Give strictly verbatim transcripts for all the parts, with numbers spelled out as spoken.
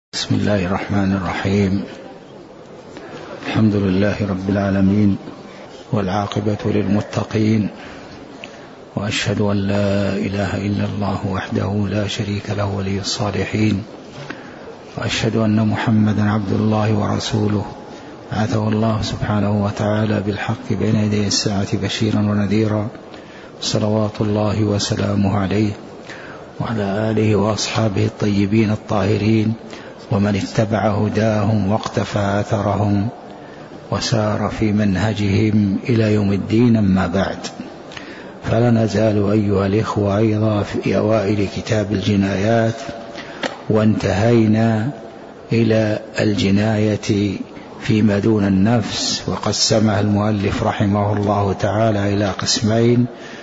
بسم الله الرحمن الرحيم. الحمد لله رب العالمين، والعاقبة للمتقين، وأشهد أن لا إله إلا الله وحده لا شريك له ولي الصالحين، وأشهد أن محمدا عبد الله ورسوله بعثه الله سبحانه وتعالى بالحق بين يدي الساعة بشيرا ونذيرا، صلوات الله وسلامه عليه وعلى آله وأصحابه الطيبين الطاهرين، ومن اتبع هداهم واقتفى أثرهم وسار في منهجهم إلى يوم الدين. أما بعد، فلا نزال أيها الإخوة أيضا في أوائل كتاب الجنايات، وانتهينا إلى الجناية فيما دون النفس، وقسمها المؤلف رحمه الله تعالى إلى قسمين: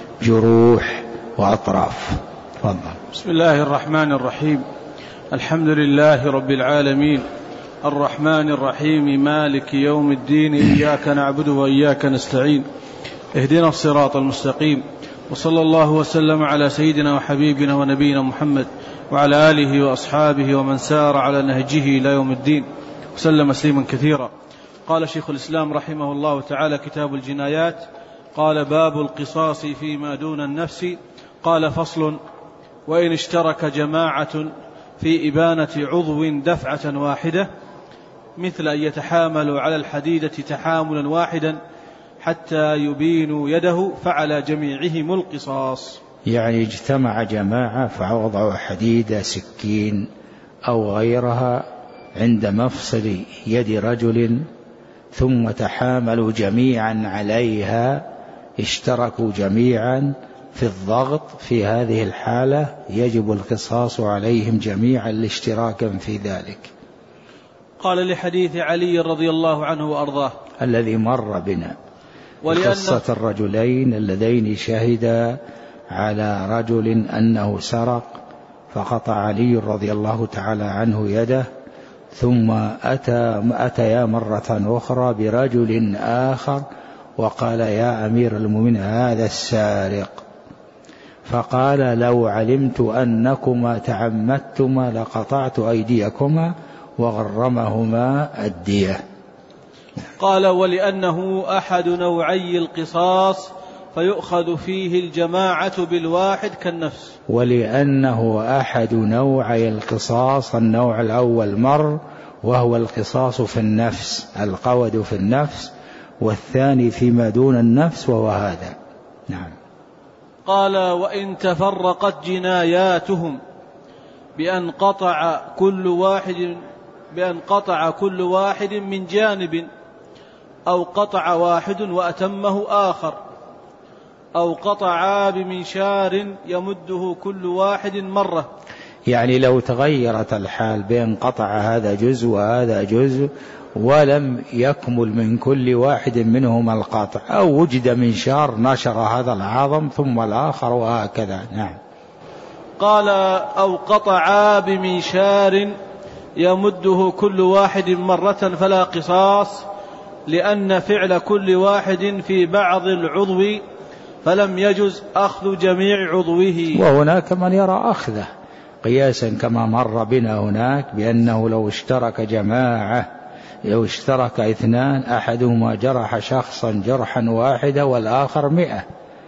جروح وأطراف. تفضل. بسم الله الرحمن الرحيم. الحمد لله رب العالمين، الرحمن الرحيم، مالك يوم الدين، إياك نعبد وإياك نستعين، اهدنا الصراط المستقيم، وصلى الله وسلم على سيدنا وحبيبنا ونبينا محمد وعلى آله وأصحابه ومن سار على نهجه إلى يوم الدين وسلم تسليما كثيرا. قال شيخ الإسلام رحمه الله تعالى: كتاب الجنايات. قال: باب القصاص فيما دون النفس. قال: فصل: وإن اشترك جماعة في إبانة عضو دفعة واحدة، مثل أن يتحاملوا على الحديدة تحاملا واحدا حتى يبينوا يده، فعلى جميعهم القصاص. يعني اجتمع جماعة فوضعوا حديدة، سكين أو غيرها عند مفصل يد رجل، ثم تحاملوا جميعا عليها، اشتركوا جميعا في الضغط. في هذه الحالة يجب القصاص عليهم جميعا لاشتراكا في ذلك. قال: لحديث علي رضي الله عنه وأرضاه الذي مر بنا، قصة الرجلين اللذين شهدا على رجل أنه سرق، فقطع علي رضي الله تعالى عنه يده، ثم أتى أتيا مرة أخرى برجل آخر وقال: يا أمير المؤمنين، هذا السارق. فقال: لو علمت أنكما تعمدتما لقطعت أيديكما وغرمهما الدية. قال: ولأنه أحد نوعي القصاص فيؤخذ فيه الجماعة بالواحد كالنفس. ولأنه أحد نوعي القصاص، النوع الأول مر وهو القصاص في النفس، القود في النفس، والثاني فيما دون النفس وهو هذا. نعم. قال: وإن تفرقت جناياتهم بأن قطع كل واحد بأن قطع كل واحد من جانب، أو قطع واحد وأتمه آخر، أو قطعا بمنشار يمده كل واحد مرة. يعني لو تغيرت الحال بين قطع هذا جزء وهذا جزء، ولم يكمل من كل واحد منهما القطع، أو وجد منشار نشر هذا العظم ثم الآخر وهكذا. نعم. قال: أو قطعا بمنشار يمده كل واحد مرة فلا قصاص، لأن فعل كل واحد في بعض العضو فلم يجز أخذ جميع عضوه. وهناك من يرى أخذه قياسا كما مر بنا هناك، بأنه لو اشترك جماعة، لو اشترك اثنان، أحدهما جرح شخصا جرحا واحدا والآخر مئة،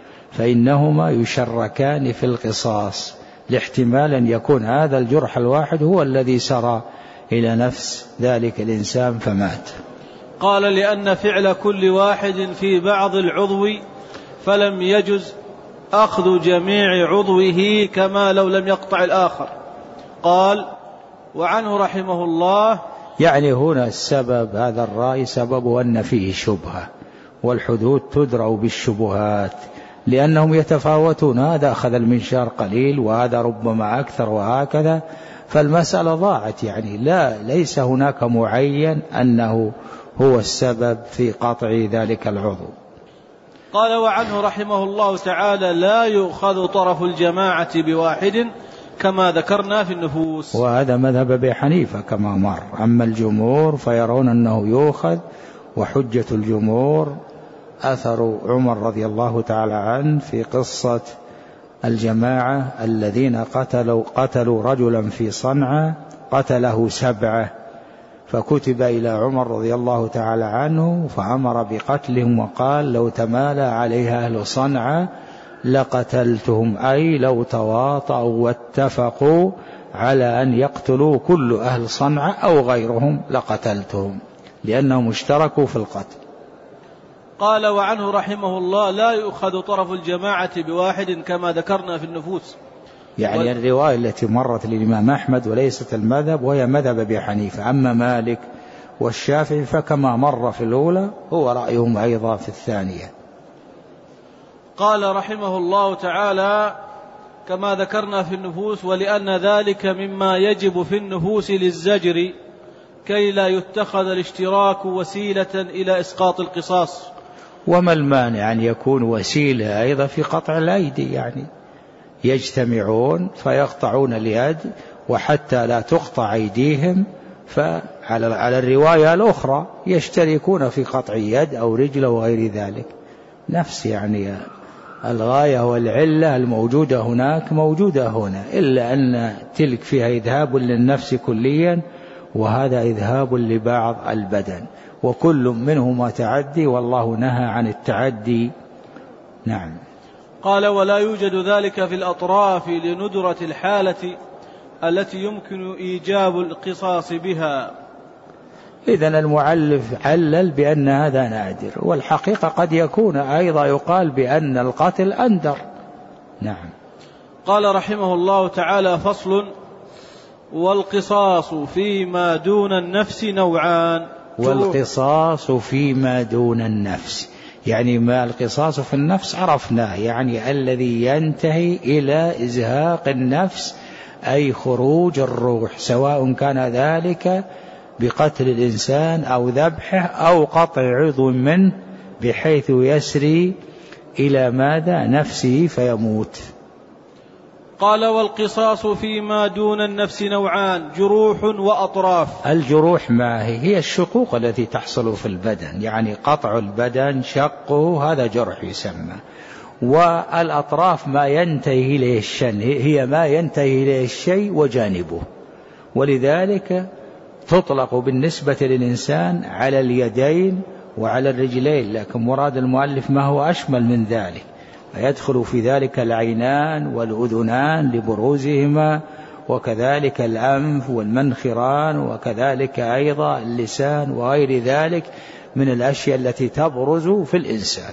فإنهما يشركان في القصاص، لاحتمال أن يكون هذا الجرح الواحد هو الذي سرى إلى نفس ذلك الإنسان فمات. قال: لأن فعل كل واحد في بعض العضو فلم يجز أخذ جميع عضوه كما لو لم يقطع الآخر. قال: وعنه رحمه الله، يعني هنا السبب، هذا الرأي سببه أن فيه شبهة، والحدود تدرأ بالشبهات، لأنهم يتفاوتون، هذا أخذ المنشار قليل وهذا ربما أكثر وهكذا، فالمسألة ضاعت. يعني لا ليس هناك معين أنه هو السبب في قطع ذلك العضو. قال: وعنه رحمه الله تعالى: لا يؤخذ طرف الجماعة بواحد كما ذكرنا في النفوس. وهذا مذهب أبي حنيفة كما مر. أما الجمهور فيرون أنه يؤخذ، وحجة الجمهور أثر عمر رضي الله تعالى عنه في قصة الجماعة الذين قتلوا, قتلوا رجلا في صنعاء قتله سبعة، فكتب إلى عمر رضي الله تعالى عنه فأمر بقتلهم وقال لو تمالى عليها أهل صنعاء لقتلتهم، أي لو تواطؤوا واتفقوا على أن يقتلوا كل أهل صنعاء أو غيرهم لقتلتهم، لأنهم اشتركوا في القتل. قال وعنه رحمه الله لا يؤخذ طرف الجماعة بواحد كما ذكرنا في النفوس. يعني وال... الرواية التي مرت للإمام أحمد وليست المذهب، وهي مذهب أبي حنيفة. أما مالك والشافعي فكما مر في الأولى هو رأيهم أيضا في الثانية. قال رحمه الله تعالى كما ذكرنا في النفوس ولأن ذلك مما يجب في النفوس للزجر كي لا يتخذ الاشتراك وسيلة إلى إسقاط القصاص. وما المانع أن يكون وسيلة أيضا في قطع الأيدي، يعني يجتمعون فيقطعون اليد وحتى لا تقطع أيديهم، فعلى الرواية الأخرى يشتركون في قطع يد أو رجل وغير ذلك، نفس يعني الغاية والعلة الموجودة هناك موجودة هنا، إلا أن تلك فيها إذهاب للنفس كليا وهذا إذهاب لبعض البدن، وكل منهما تعدي والله نهى عن التعدي. نعم. قال ولا يوجد ذلك في الأطراف لندرة الحالة التي يمكن إيجاب القصاص بها. إذن المؤلف علل بأن هذا نادر، والحقيقة قد يكون أيضا يقال بأن القتل أندر. نعم. قال رحمه الله تعالى فصل والقصاص فيما دون النفس نوعان. والقصاص فيما دون النفس، يعني ما القصاص في النفس عرفناه، يعني الذي ينتهي إلى إزهاق النفس أي خروج الروح، سواء كان ذلك بقتل الإنسان أو ذبحه أو قطع عضو منه بحيث يسري إلى ماذا نفسه فيموت. قال والقصاص فيما دون النفس نوعان جروح وأطراف. الجروح ما هي؟ هي الشقوق التي تحصل في البدن، يعني قطع البدن شقه هذا جرح يسمى. والأطراف ما ينتهي إليه الشن، هي ما ينتهي إليه الشيء وجانبه، ولذلك تطلق بالنسبة للإنسان على اليدين وعلى الرجلين، لكن مراد المؤلف ما هو أشمل من ذلك، فيدخل في ذلك العينان والأذنان لبروزهما، وكذلك الأنف والمنخران، وكذلك أيضا اللسان وغير ذلك من الأشياء التي تبرز في الإنسان.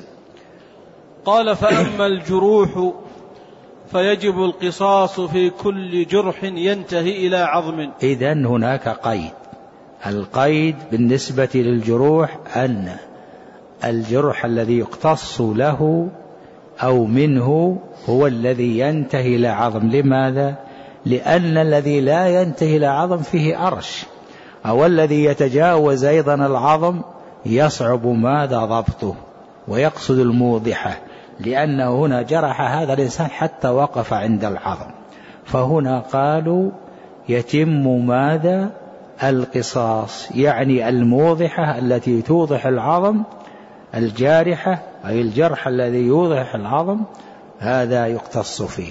قال فأما الجروح فيجب القصاص في كل جرح ينتهي إلى عظم. إذن هناك قيد، القيد بالنسبة للجروح أن الجرح الذي يقتص له أو منه هو الذي ينتهي إلى عظم. لماذا؟ لأن الذي لا ينتهي إلى عظم فيه أرش، أو الذي يتجاوز أيضا العظم يصعب ماذا ضبطه ويقصد الموضحة، لأنه هنا جرح هذا الإنسان حتى وقف عند العظم، فهنا قالوا يتم ماذا القصاص، يعني الموضحة التي توضح العظم، الجارحة أي الجرح الذي يوضح العظم هذا يقتص فيه.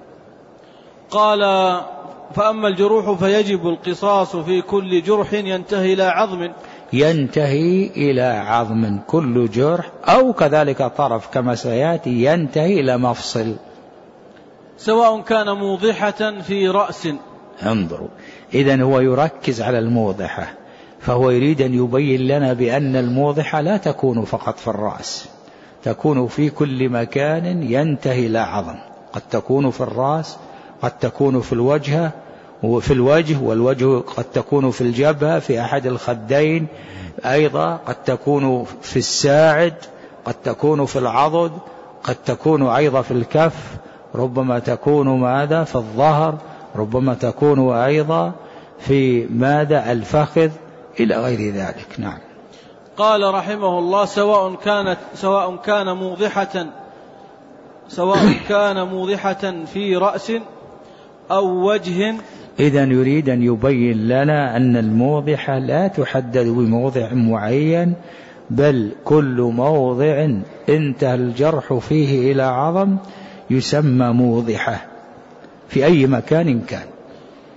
قال فأما الجروح فيجب القصاص في كل جرح ينتهي إلى عظم. ينتهي إلى عظم كل جرح، أو كذلك طرف كما سيأتي ينتهي إلى مفصل، سواء كان موضحة في رأس. انظروا، إذن هو يركز على الموضحة، فهو يريد أن يبين لنا بأن الموضحة لا تكون فقط في الرأس، تكون في كل مكان ينتهي إلى عظم، قد تكون في الرأس، قد تكون في الوجه وفي الوجه والوجه قد تكون في الجبهة في أحد الخدين، أيضا قد تكون في الساعد، قد تكون في العضد، قد تكون أيضا في الكف، ربما تكون ماذا في الظهر، ربما تكون أيضا في ماذا الفخذ إلى غير ذلك. نعم. قال رحمه الله سواء كانت سواء كان موضحة سواء كان موضحة في رأس أو وجه. إذن يريد أن يبين لنا أن الموضحة لا تحدد بموضع معين، بل كل موضع انتهى الجرح فيه إلى عظم يسمى موضحة في أي مكان كان.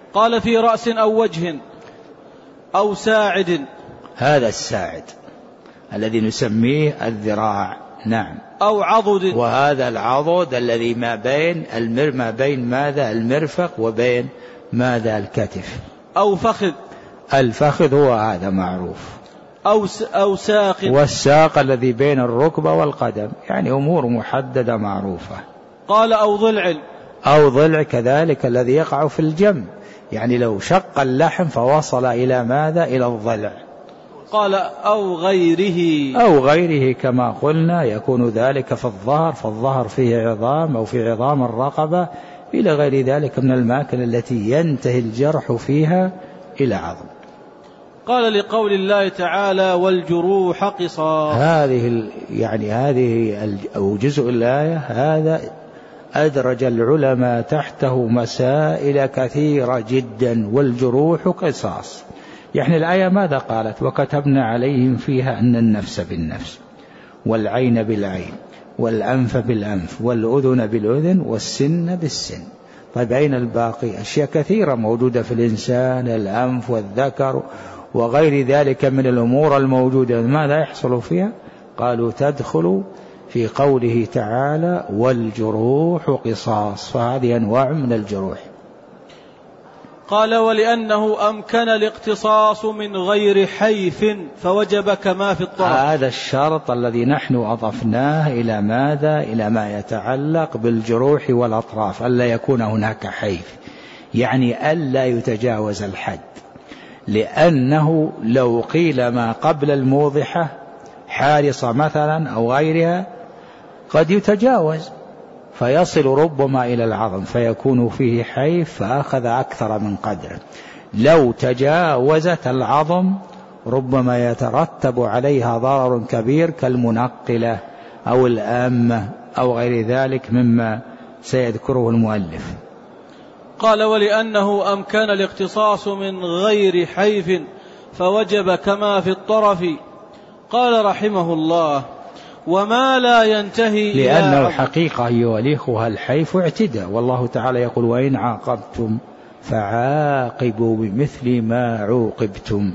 قال في رأس أو وجه أو ساعد. هذا الساعد الذي نسميه الذراع. نعم. أو عضد. وهذا العضد الذي ما بين المر ما بين ماذا المرفق وبين ماذا الكتف. أو فخذ. الفخذ هو هذا معروف. أو أو ساق. والساق الذي بين الركبة والقدم، يعني أمور محددة معروفة. قال أو ضلع. أو ضلع كذلك الذي يقع في الجنب، يعني لو شق اللحم فوصل إلى ماذا؟ إلى الضلع. قال أو غيره. أو غيره كما قلنا يكون ذلك في الظهر، فالظهر فيه عظام أو في عظام الرقبة إلى غير ذلك من الأماكن التي ينتهي الجرح فيها إلى عظم. قال لقول الله تعالى والجروح قصاص. هذه يعني هذه أو جزء الآية هذا أدرج العلماء تحته مسائل كثيرة جدا. والجروح قصاص، يعني الآية ماذا قالت؟ وكتبنا عليهم فيها أن النفس بالنفس والعين بالعين والأنف بالأنف والأذن بالأذن والسن بالسن. طيب أين الباقي؟ أشياء كثيرة موجودة في الإنسان، الأنف والذكر وغير ذلك من الأمور الموجودة، ماذا يحصل فيها؟ قالوا تدخل في قوله تعالى والجروح قصاص، فهذه أنواع من الجروح. قال ولأنه أمكن الاقتصاص من غير حيف فوجب كما في الطرف. هذا الشرط الذي نحن أضفناه إلى ماذا؟ إلى ما يتعلق بالجروح والأطراف، ألا يكون هناك حيف، يعني ألا يتجاوز الحد. لأنه لو قيل ما قبل الموضحة حارصة مثلا أو غيرها قد يتجاوز فيصل ربما إلى العظم فيكون فيه حيف فأخذ أكثر من قدره. لو تجاوزت العظم ربما يترتب عليها ضرر كبير كالمنقلة أو الآمة أو غير ذلك مما سيذكره المؤلف. قال ولأنه أمكن الاقتصاص من غير حيف فوجب كما في الطرف. قال رحمه الله وما لا ينتهي لأنه الحقيقة أيها الإخوة الحيف اعتداء، والله تعالى يقول وإن عاقبتم فعاقبوا بمثل ما عوقبتم.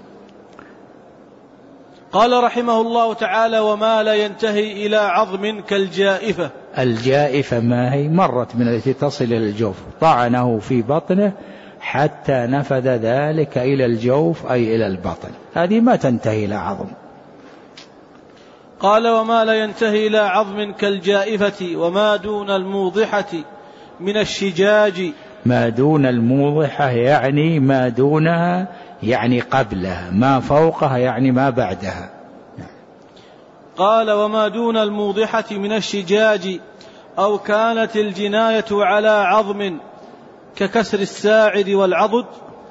قال رحمه الله تعالى وما لا ينتهي إلى عظم كالجائفة. الجائفة ما هي؟ مرت من التي تصل إلى الجوف، طعنه في بطنه حتى نفذ ذلك إلى الجوف أي إلى البطن، هذه ما تنتهي إلى عظم. قال وما لا ينتهي إلى عظم كالجائفة وما دون الموضحة من الشجاج. ما دون الموضحة يعني ما دونها يعني قبلها، ما فوقها يعني ما بعدها. قال وما دون الموضحة من الشجاج أو كانت الجناية على عظم ككسر الساعد والعضد.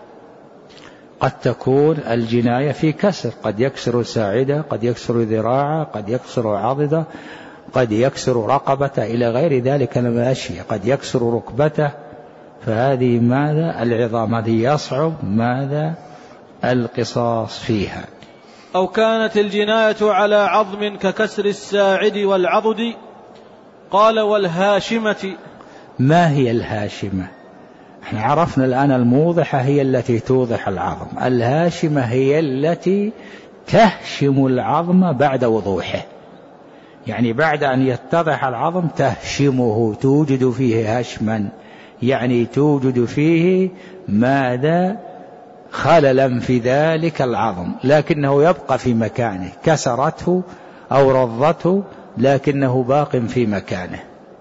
قد تكون الجناية في كسر، قد يكسر ساعدة، قد يكسر ذراعه، قد يكسر عضده، قد يكسر رقبته إلى غير ذلك من الأشياء، قد يكسر ركبته، فهذه ماذا العظام هذه يصعب ماذا القصاص فيها. أو كانت الجناية على عظم ككسر الساعد والعضد. قال والهاشمة. ما هي الهاشمة؟ احنا عرفنا الآن الموضحة هي التي توضح العظم، الهاشمة هي التي تهشم العظم بعد وضوحه، يعني بعد أن يتضح العظم تهشمه، توجد فيه هشما، يعني توجد فيه ماذا خللا في ذلك العظم لكنه يبقى في مكانه، كسرته أو رضته لكنه باق في مكانه.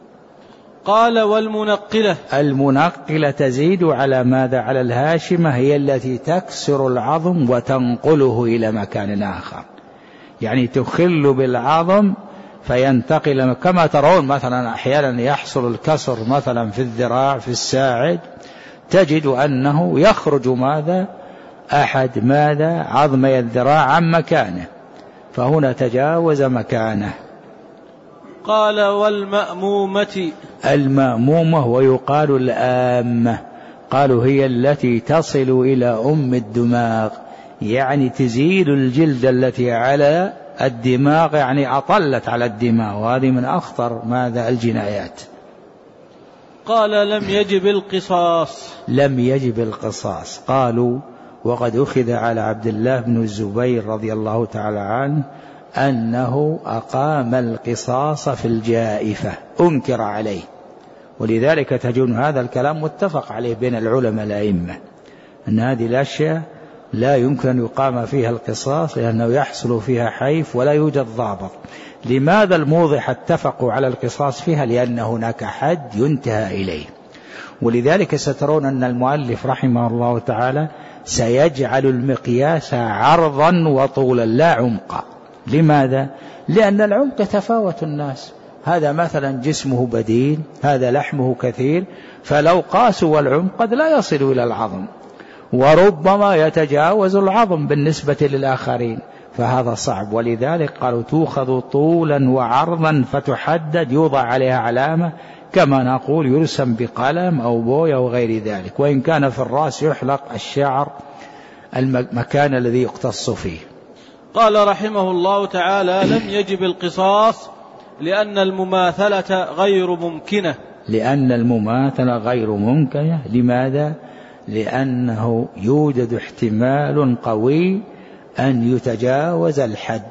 قال والمنقلة. المنقلة تزيد على ماذا؟ على الهاشمة، هي التي تكسر العظم وتنقله إلى مكان آخر، يعني تخل بالعظم فينتقل، كما ترون مثلا أحيانا يحصل الكسر مثلا في الذراع في الساعد، تجد أنه يخرج ماذا أحد ماذا عظمي الذراع عن مكانه، فهنا تجاوز مكانه. قال والمأمومة. المأمومة ويقال الآمة، قالوا هي التي تصل إلى أم الدماغ، يعني تزيل الجلد التي على الدماغ، يعني أطلت على الدماغ، وهذه من أخطر ماذا الجنايات. قال لم يجب القصاص. لم يجب القصاص. قالوا وقد أخذ على عبد الله بن الزبير رضي الله تعالى عنه أنه أقام القصاص في الجائفة، أنكر عليه، ولذلك تجد هذا الكلام متفق عليه بين العلماء الأئمة أن هذه الأشياء لا يمكن أن يقام فيها القصاص لأنه يحصل فيها حيف ولا يوجد ضابط. لماذا الموضح اتفقوا على القصاص فيها؟ لأن هناك حد ينتهى إليه. ولذلك سترون أن المؤلف رحمه الله تعالى سيجعل المقياس عرضا وطولا لا عمقا. لماذا؟ لأن العمق تفاوت الناس، هذا مثلا جسمه بدين، هذا لحمه كثير، فلو قاسوا العمق قد لا يصل إلى العظم، وربما يتجاوز العظم بالنسبة للآخرين، فهذا صعب. ولذلك قالوا تؤخذ طولا وعرضا فتحدد، يوضع عليها علامة كما نقول يرسم بقلم أو بوية أو غير ذلك. وإن كان في الرأس يحلق الشعر المكان الذي يقتص فيه. قال رحمه الله تعالى لم يجب القصاص لأن المماثلة غير ممكنة. لأن المماثلة غير ممكنة. لماذا؟ لأنه يوجد احتمال قوي أن يتجاوز الحد.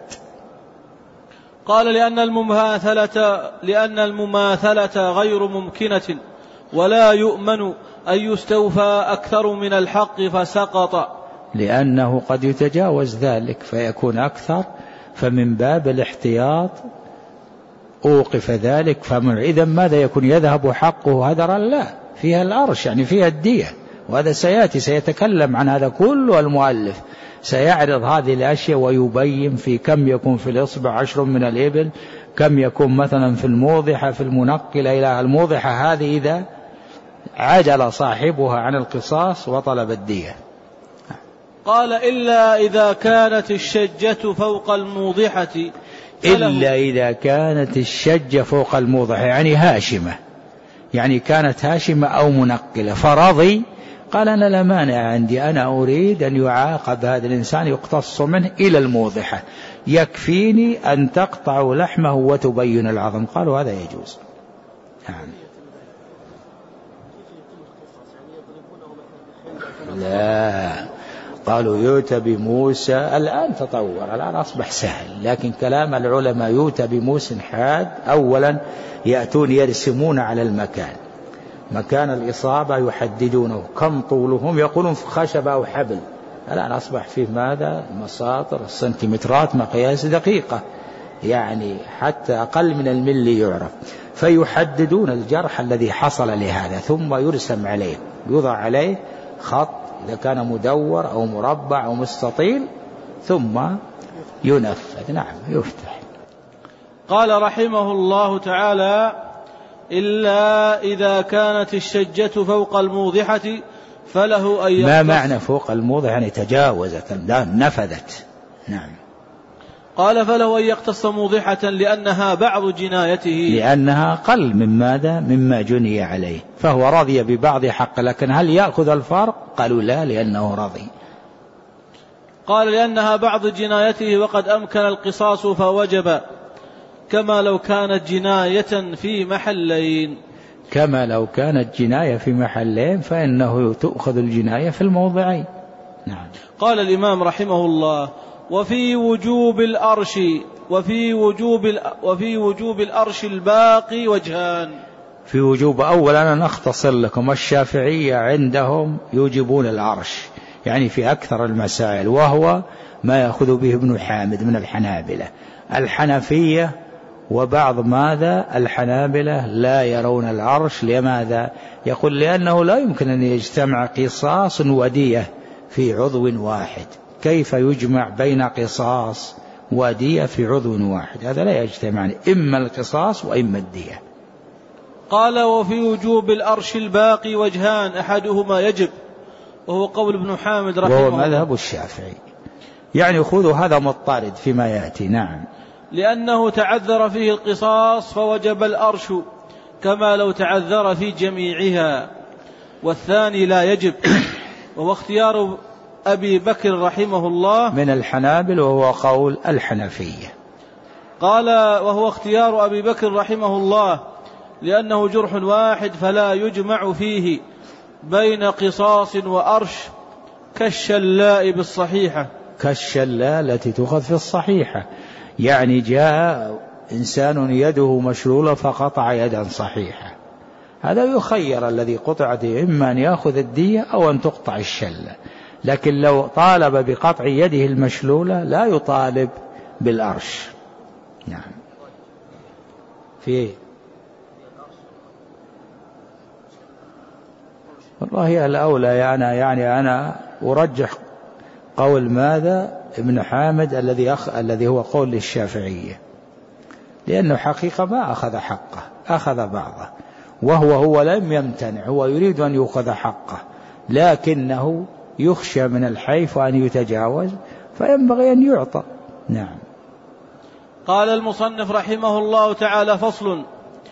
قال لأن المماثلة لأن المماثلة غير ممكنة ولا يؤمن أن يستوفى أكثر من الحق فسقط. لأنه قد يتجاوز ذلك فيكون أكثر، فمن باب الاحتياط أوقف ذلك. فإذا ماذا يكون؟ يذهب حقه هدرا؟ لا، فيها العرش يعني فيها الدية، وهذا سيأتي سيتكلم عن هذا كله المؤلف، سيعرض هذه الأشياء ويبين في كم يكون في الإصبع عشر من الإبل، كم يكون مثلا في الموضحة، في المنقلة إلى الموضحة. هذه إذا عجل صاحبها عن القصاص وطلب الدية. قال إلا إذا كانت الشجة فوق الموضحة. إلا إذا كانت الشجة فوق الموضحة يعني هاشمة، يعني كانت هاشمة أو منقلة فرضي، قال أنا لا مانع عندي، أنا أريد أن يعاقب هذا الإنسان يقتص منه إلى الموضحة، يكفيني أن تقطع لحمه وتبين العظم. قالوا هذا يجوز. نعم. لا، قالوا يؤتى بموسى. الآن تطور، الآن أصبح سهل، لكن كلام العلماء يؤتى بموسى حاد. أولا يأتون يرسمون على المكان، مكان الإصابة يحددونه، كم طولهم، يقولون في خشبة أو حبل. الآن أصبح فيه ماذا؟ مساطر، السنتيمترات مقياس دقيقة، يعني حتى أقل من الملي يعرف، فيحددون الجرح الذي حصل لهذا، ثم يرسم عليه، يوضع عليه خط إذا كان مدور أو مربع أو مستطيل، ثم ينفذ. نعم، يفتح. قال رحمه الله تعالى إلا إذا كانت الشجة فوق الموضحة فله أن يقتص. ما معنى فوق الموضحة؟ يعني تجاوزت، نفذت. نعم. قال فله أن يقتص موضحة لأنها بعض جنايته، لأنها أقل من ماذا؟ مما جني عليه، فهو رضي ببعض حق، لكن هل يأخذ الفرق؟ قالوا لا، لأنه رضي. قال لأنها بعض جنايته وقد أمكن القصاص فوجب، كما لو كانت جناية في محلين. كما لو كانت جناية في محلين فإنه تؤخذ الجناية في الموضعين. نعم. قال الإمام رحمه الله وفي وجوب الأرش وفي وجوب وفي وجوب الأرش الباقي وجهان. في وجوب، أولا أنا أختصر لكم، الشافعية عندهم يوجبون العرش يعني في أكثر المسائل، وهو ما يأخذ به ابن حامد من الحنابلة. الحنفية وبعض ماذا الحنابلة لا يرون العرش. لماذا؟ يقول لأنه لا يمكن أن يجتمع قصاص ودية في عضو واحد. كيف يجمع بين قصاص ودية في عضو واحد؟ هذا لا يجتمع، إما القصاص وإما الدية. قال وفي وجوب الأرش الباقي وجهان، أحدهما يجب وهو قول ابن حامد رحمه الله، وهو مذهب الشافعي، يعني خذوا هذا مضطرد فيما يأتي. نعم. لأنه تعذر فيه القصاص فوجب الأرش كما لو تعذر في جميعها. والثاني لا يجب، وهو اختيار أبي بكر رحمه الله من الحنابل، وهو قول الحنفية. قال وهو اختيار أبي بكر رحمه الله لأنه جرح واحد فلا يجمع فيه بين قصاص وأرش كالشلاء بالصحيحة. كالشلاء التي تؤخذ في الصحيحة، يعني جاء إنسان يده مشلولة فقطع يدا صحيحة، هذا يخير الذي قطعت، إما أن يأخذ الدية أو أن تقطع الشلة. لكن لو طالب بقطع يده المشلولة لا يطالب بالأرش. نعم. في والله الأولى يعني, يعني أنا أرجح قول ماذا ابن حامد الذي أخ... الذي هو قول للشافعية، لأنه حقيقة ما أخذ حقه، أخذ بعضه، وهو هو لم يمتنع، هو يريد أن يأخذ حقه، لكنه يخشى من الحيف وأن يتجاوز فينبغي أن يعطى. نعم. قال المصنف رحمه الله تعالى: فصل: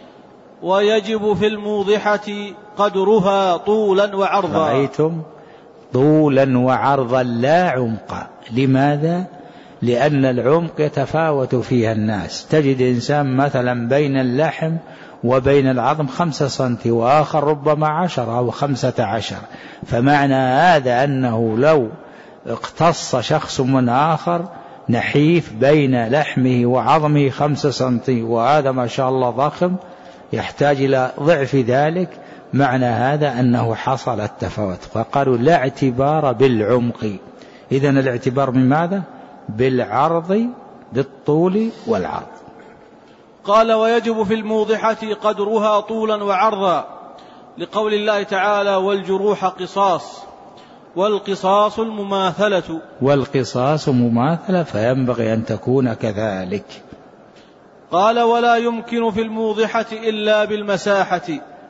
ويجب في الموضحة قدرها طولا وعرضا. رأيتم؟ طولا وعرضا لا عمقا. لماذا؟ لأن العمق يتفاوت فيها الناس، تجد إنسان مثلا بين اللحم وبين العظم خمسة سنتي، وآخر ربما عشر أو خمسة عشر، فمعنى هذا أنه لو اقتص شخص من آخر نحيف بين لحمه وعظمه خمسة سنتي، وهذا ما شاء الله ضخم يحتاج إلى ضعف ذلك، معنى هذا أنه حصل التفاوت، فقالوا لا اعتبار بالعمق. إذن الاعتبار من ماذا؟ بالعرض، بالطول والعرض. قال: ويجب في الموضحة قدرها طولا وعرضا، لقول الله تعالى: والجروح قصاص، والقصاص المماثلة. والقصاص مماثلة، فينبغي أن تكون كذلك. قال: ولا يمكن في الموضحة إلا بالمساحة.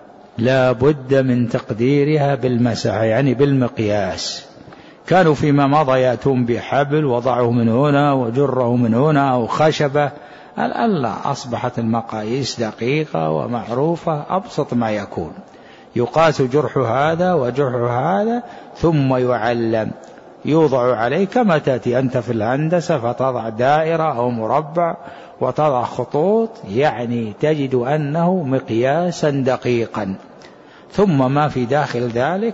لا بد من تقديرها بالمساحة، يعني بالمقياس. كانوا فيما مضى يأتون بحبل وضعه من هنا وجره من هنا أو خشبة، الآن لا، أصبحت المقاييس دقيقة ومعروفة، أبسط ما يكون يقاس جرح هذا وجرح هذا ثم يعلم، يوضع عليه كما تأتي أنت في الهندسة فتضع دائرة أو مربع وتضع خطوط، يعني تجد أنه مقياسا دقيقا، ثم ما في داخل ذلك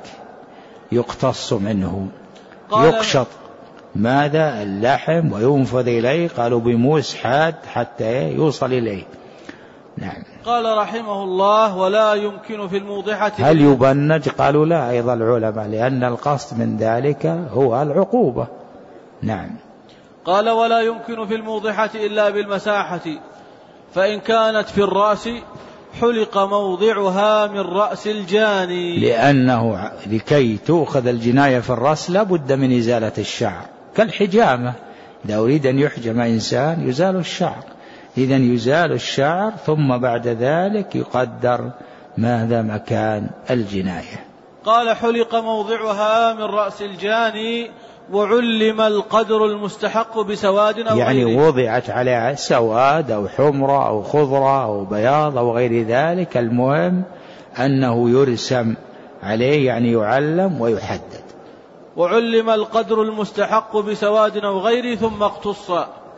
يقتص منه، يقشط ماذا؟ اللحم، وينفذ إليه، قالوا بموس حاد حتى يوصل إليه. نعم. قال رحمه الله: ولا يمكن في الموضحة. هل يبنج؟ قالوا لا، أيضا العلماء، لأن القصد من ذلك هو العقوبة. نعم. قال: ولا يمكن في الموضحة إلا بالمساحة، فإن كانت في الرأس حلق موضعها من رأس الجاني، لأنه لكي تؤخذ الجناية في الرأس لا بد من إزالة الشعر، كالحجامة، إذا أريد أن يحجم إنسان يزال الشعر، إذن يزال الشعر ثم بعد ذلك يقدر ماذا مكان الجناية. قال: حلق موضعها من رأس الجاني، وعلم القدر المستحق بسواد أو يعني غيره. وضعت على سواد أو حمرة أو خضرة أو بياض أو غير ذلك، المهم أنه يرسم عليه، يعني يعلم ويحدد. وعلم القدر المستحق بسواد أو غيره ثم اقتص.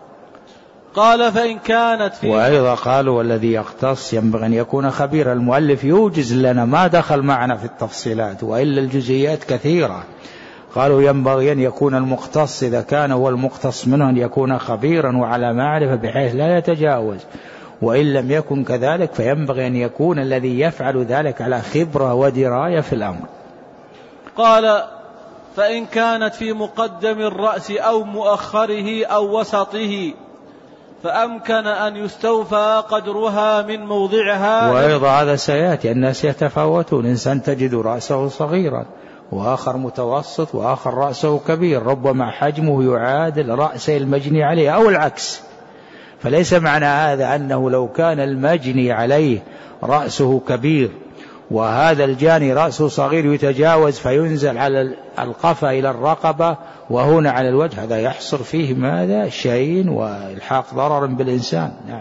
قال: فإن كانت في. وأيضا قالوا والذي يقتص ينبغي أن يكون خبير. المؤلف يوجز لنا، ما دخل معنا في التفصيلات، وإلا الجزئيات كثيرة. قالوا ينبغي أن يكون المقتص إذا كان هو المقتص منه أن يكون خبيرا وعلى معرفة بحيث لا يتجاوز، وإن لم يكن كذلك فينبغي أن يكون الذي يفعل ذلك على خبرة ودراية في الأمر. قال: فإن كانت في مقدم الرأس أو مؤخره أو وسطه فأمكن أن يستوفى قدرها من موضعها. وأيضا هذا سيأتي، الناس يتفاوتون، إنسان تجد رأسه صغيرا وآخر متوسط وآخر رأسه كبير، ربما حجمه يعادل رأسه المجني عليه أو العكس، فليس معنى هذا أنه لو كان المجني عليه رأسه كبير وهذا الجاني رأسه صغير يتجاوز فينزل على القفا إلى الرقبة وهنا على الوجه، هذا يحصر فيه ماذا؟ شيء والحاق ضرر بالإنسان. نعم.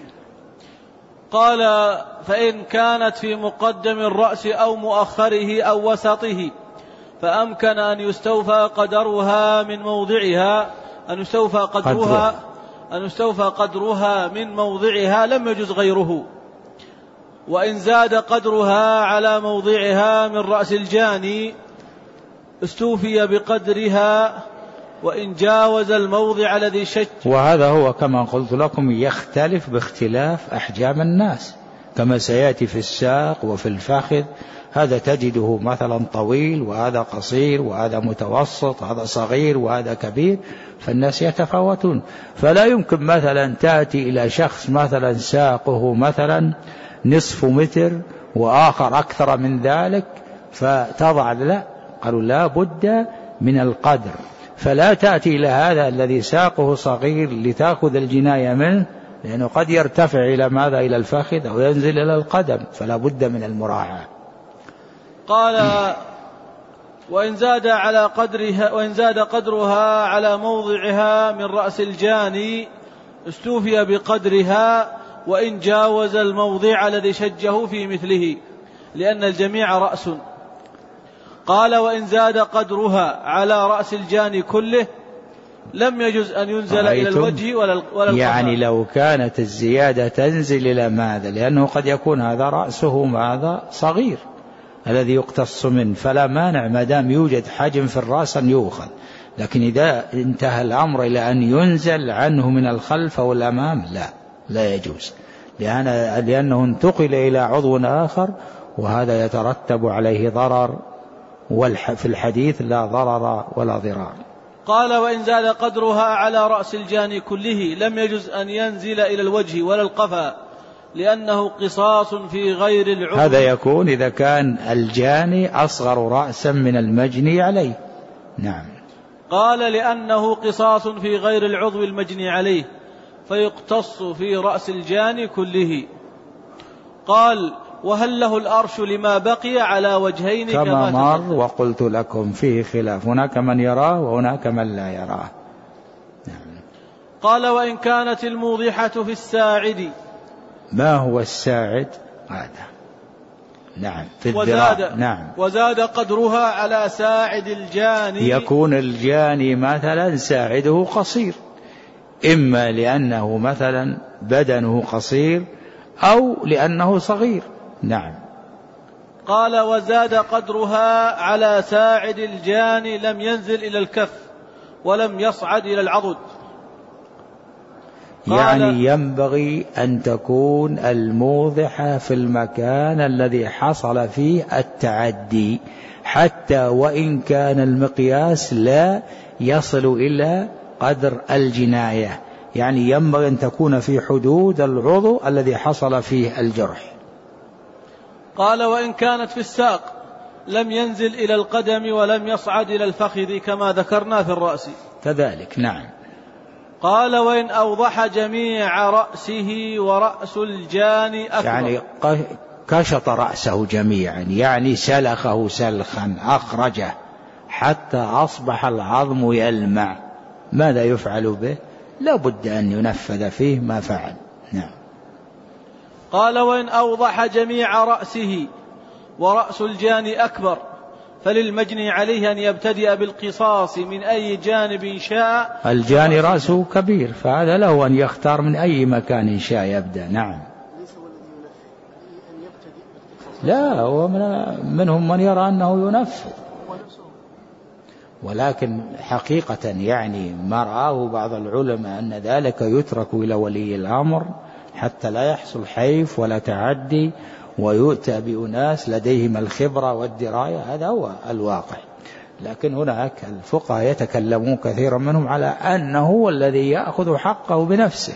قال: فإن كانت في مقدم الرأس أو مؤخره أو وسطه فأمكن أن يستوفى قدرها من موضعها أن يستوفى قدرها أن يستوفى قدرها من موضعها لم يجز غيره. وإن زاد قدرها على موضعها من رأس الجاني استوفي بقدرها وإن جاوز الموضع الذي شج. وهذا هو كما قلت لكم يختلف باختلاف أحجام الناس، كما سيأتي في الساق وفي الفخذ، هذا تجده مثلا طويل وهذا قصير وهذا متوسط، هذا صغير وهذا كبير، فالناس يتفاوتون. فلا يمكن مثلا تأتي إلى شخص مثلا ساقه مثلا نصف متر وآخر أكثر من ذلك فتضع، لا، قالوا لا بد من القدر. فلا تأتي إلى هذا الذي ساقه صغير لتأخذ الجناية منه، لأنه قد يرتفع إلى ماذا؟ إلى الفخذ أو ينزل إلى القدم، فلا بد من المراعاة. قال وإن زاد على قدرها وإن زاد قدرها على موضعها من رأس الجاني استوفي بقدرها وإن جاوز الموضع الذي شجه في مثله، لأن الجميع رأس. قال وإن زاد قدرها على رأس الجاني كله لم يجوز أن ينزل إلى الوجه ولا القفا. يعني لو كانت الزيادة تنزل إلى ماذا؟ لأنه قد يكون هذا رأسه ماذا؟ صغير الذي يقتص منه، فلا مانع ما دام يوجد حجم في الرأس أن يؤخذ. لكن إذا انتهى الأمر إلى أن ينزل عنه من الخلف أو الأمام لا لا يجوز، لأنه انتقل إلى عضو آخر وهذا يترتب عليه ضرر، وفي الحديث لا ضرر ولا ضرار. قال وإن زاد قدرها على رأس الجاني كله لم يجوز أن ينزل إلى الوجه ولا القفا، لأنه قصاص في غير العضو. هذا يكون إذا كان الجاني أصغر رأسا من المجني عليه. نعم. قال لأنه قصاص في غير العضو المجني عليه فيقتص في رأس الجاني كله. قال وهل له الأرش لما بقي على وجهين كما, كما مر وقلت لكم فيه خلاف، هناك من يراه وهناك من لا يراه. نعم. قال وإن كانت الموضحة في الساعد. ما هو الساعد؟ هذا نعم في الذراع. نعم. وزاد قدرها على ساعد الجاني. يكون الجاني مثلا ساعده قصير، إما لأنه مثلا بدنه قصير أو لأنه صغير. نعم. قال وزاد قدرها على ساعد الجاني لم ينزل إلى الكف ولم يصعد إلى العضد. يعني ينبغي أن تكون الموضحة في المكان الذي حصل فيه التعدي، حتى وإن كان المقياس لا يصل إلى قدر الجناية، يعني ينبغي أن تكون في حدود العضو الذي حصل فيه الجرح. قال وإن كانت في الساق لم ينزل إلى القدم ولم يصعد إلى الفخذ كما ذكرنا في الرأس كذلك. نعم. قال وإن أوضح جميع رأسه ورأس الجاني أكبر، يعني كشط رأسه جميعا، يعني سلخه سلخا أخرجه حتى أصبح العظم يلمع، ماذا يفعل به؟ لا بد أن ينفذ فيه ما فعل. نعم. قال وإن أوضح جميع رأسه ورأس الجاني أكبر فللمجني عليه أن يبتدئ بالقصاص من أي جانب شاء. الجاني رأسه كبير فهذا له أن يختار من أي مكان شاء يبدأ. نعم. لا، هو منهم من يرى أنه ينفذ، ولكن حقيقة يعني ما رآه بعض العلماء أن ذلك يترك إلى ولي الأمر حتى لا يحصل حيف ولا تعدي، ويؤتى بأناس لديهم الخبرة والدراية، هذا هو الواقع. لكن هناك الفقهاء يتكلمون كثيرا منهم على أنه هو الذي يأخذ حقه بنفسه.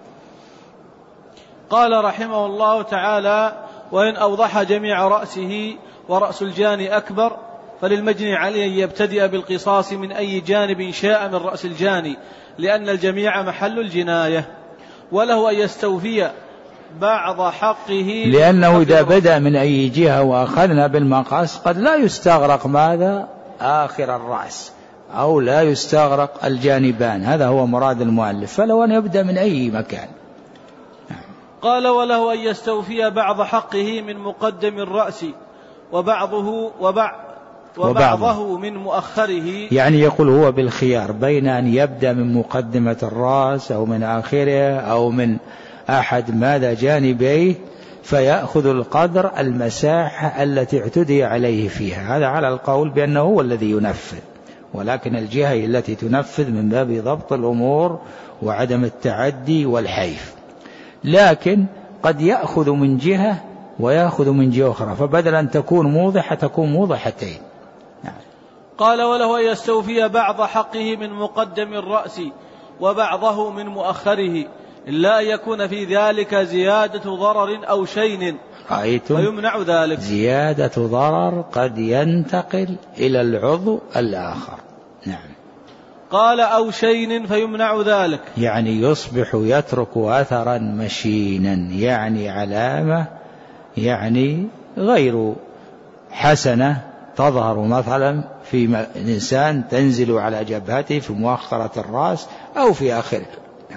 قال رحمه الله تعالى وإن أوضح جميع رأسه ورأس الجاني أكبر فللمجني عليه أن يبتدئ بالقصاص من أي جانب شاء من رأس الجاني، لأن الجميع محل الجناية، وله أن يستوفي بعض حقه، لأنه إذا بدأ من أي جهة وأخذنا بالمقاس قد لا يستغرق ماذا؟ آخر الرأس، أو لا يستغرق الجانبان، هذا هو مراد المؤلف، فلو أن يبدأ من أي مكان. قال وله أن يستوفي بعض حقه من مقدم الرأس وبعضه وبعض وبعضه من مؤخره، يعني يقول هو بالخيار بين أن يبدأ من مقدمة الرأس أو من آخره أو من أحد ماذا جانبيه، فيأخذ القدر المساحة التي اعتدي عليه فيها. هذا على القول بأنه هو الذي ينفذ، ولكن الجهة التي تنفذ من باب ضبط الأمور وعدم التعدي والحيف. لكن قد يأخذ من جهة ويأخذ من جهة أخرى، فبدل أن تكون موضحة تكون موضحتين. نعم. قال وله أن يستوفي بعض حقه من مقدم الرأس وبعضه من مؤخره، إلا أن يكون في ذلك زيادة ضرر أو شين فيمنع ذلك. زيادة ضرر قد ينتقل إلى العضو الآخر. نعم. قال أو شين فيمنع ذلك، يعني يصبح يترك أثرا مشينا، يعني علامة يعني غير حسنة تظهر مثلا في إنسان تنزل على جبهته في مؤخرة الرأس أو في آخره.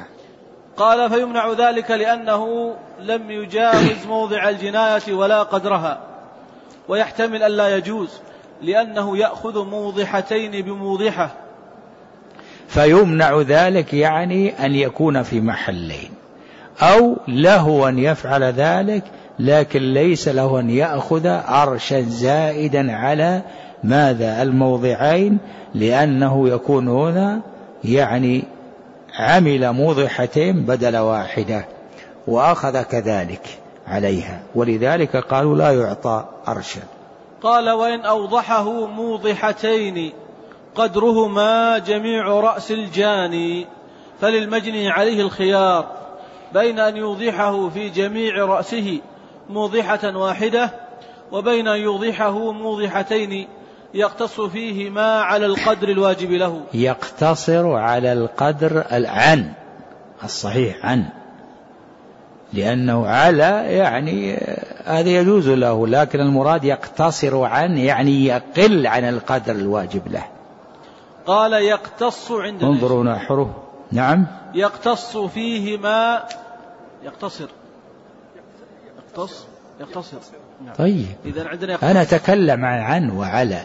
قال فيمنع ذلك لأنه لم يجاوز موضع الجناية ولا قدرها، ويحتمل أن لا يجوز لأنه يأخذ موضحتين بموضحة. فيمنع ذلك يعني أن يكون في محلين، أو له أن يفعل ذلك لكن ليس له أن يأخذ عرشا زائدا على ماذا الموضعين، لأنه يكون هنا يعني عمل موضحتين بدل واحدة وأخذ كذلك عليها، ولذلك قالوا لا يعطى عرشا. قال وإن أوضحه موضحتين قدرهما جميع رأس الجاني فللمجني عليه الخيار بين أن يوضحه في جميع رأسه موضحة واحدة وبين أن يوضحه موضحتين يقتص فيهما على القدر الواجب له. يقتصر على القدر العن الصحيح عن، لأنه على يعني هذا يجوز له، لكن المراد يقتصر عن يعني يقل عن القدر الواجب له. قال يقتص عندنا انظروا نحره. نعم. يقتص فيهما يقتصر يقتص يقتصر. نعم. طيب إذن عندنا أنا أتكلم عن عن وعلى.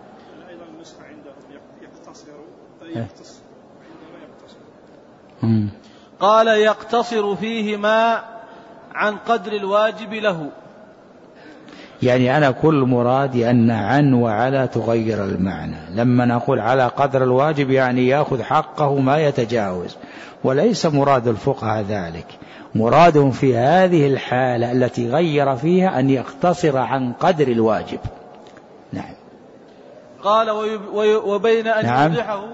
قال يقتصر فيهما عن قدر الواجب له، يعني أنا كل مرادي أن عن وعلى تغير المعنى. لما نقول على قدر الواجب يعني يأخذ حقه ما يتجاوز، وليس مراد الفقهاء ذلك. مرادهم في هذه الحالة التي غير فيها أن يقتصر عن قدر الواجب. نعم. قال وبين أن نعم. يوضحه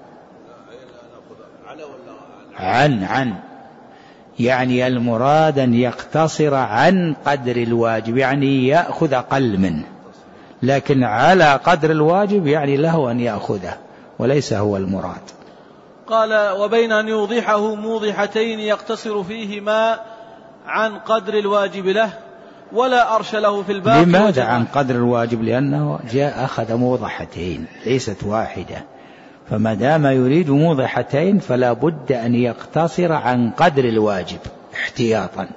عن عن يعني المراد أن يقتصر عن قدر الواجب، يعني يأخذ أقل منه، لكن على قدر الواجب يعني له أن يأخذه، وليس هو المراد. قال وبين أن يوضحه موضحتين يقتصر فيهما عن قدر الواجب له ولا أرش له في الباقي. لماذا عن قدر الواجب؟ لأنه جاء أخذ موضحتين ليست واحدة، فما دام يريد موضحتين فلا بد أن يقتصر عن قدر الواجب احتياطا.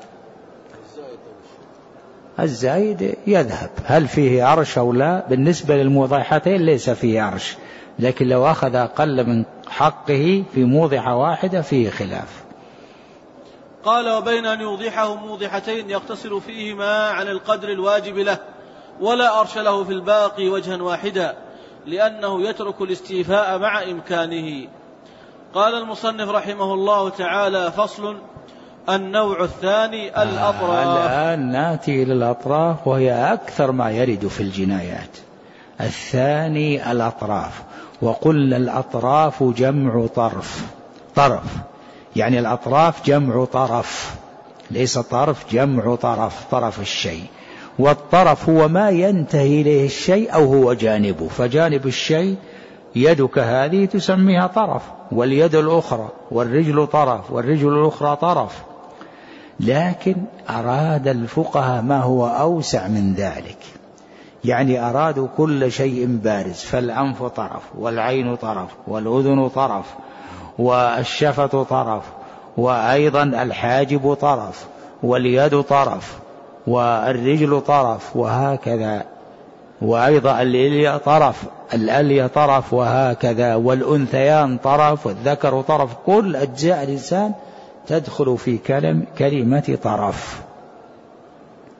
الزايد يذهب، هل فيه عرش أو لا؟ بالنسبة للموضحتين ليس فيه عرش، لكن لو أخذ أقل من حقه في موضحة واحدة فيه خلاف. قال وبين أن يوضحه موضحتين يقتصر فيهما عن القدر الواجب له ولا أرش له في الباقي وجها واحدا، لأنه يترك الاستيفاء مع إمكانه. قال المصنف رحمه الله تعالى: فصل: النوع الثاني الأطراف. آه الآن نأتي إلى الأطراف، وهي أكثر ما يرد في الجنايات. الثاني الأطراف، وقلنا الأطراف جمع طرف. طرف يعني الأطراف جمع طرف، ليس طرف جمع طرف، طرف الشيء. والطرف هو ما ينتهي إليه الشيء أو هو جانبه، فجانب الشيء يدك هذه تسميها طرف، واليد الأخرى، والرجل طرف، والرجل الأخرى طرف. لكن أراد الفقهاء ما هو أوسع من ذلك، يعني أرادوا كل شيء بارز، فالأنف طرف، والعين طرف، والأذن طرف، والشفة طرف، وأيضا الحاجب طرف، واليد طرف، والرجل طرف، وهكذا. وأيضا الإلية طرف، الألية طرف، وهكذا. والأنثيان طرف، والذكر طرف. كل أجزاء الإنسان تدخل في كلمة طرف.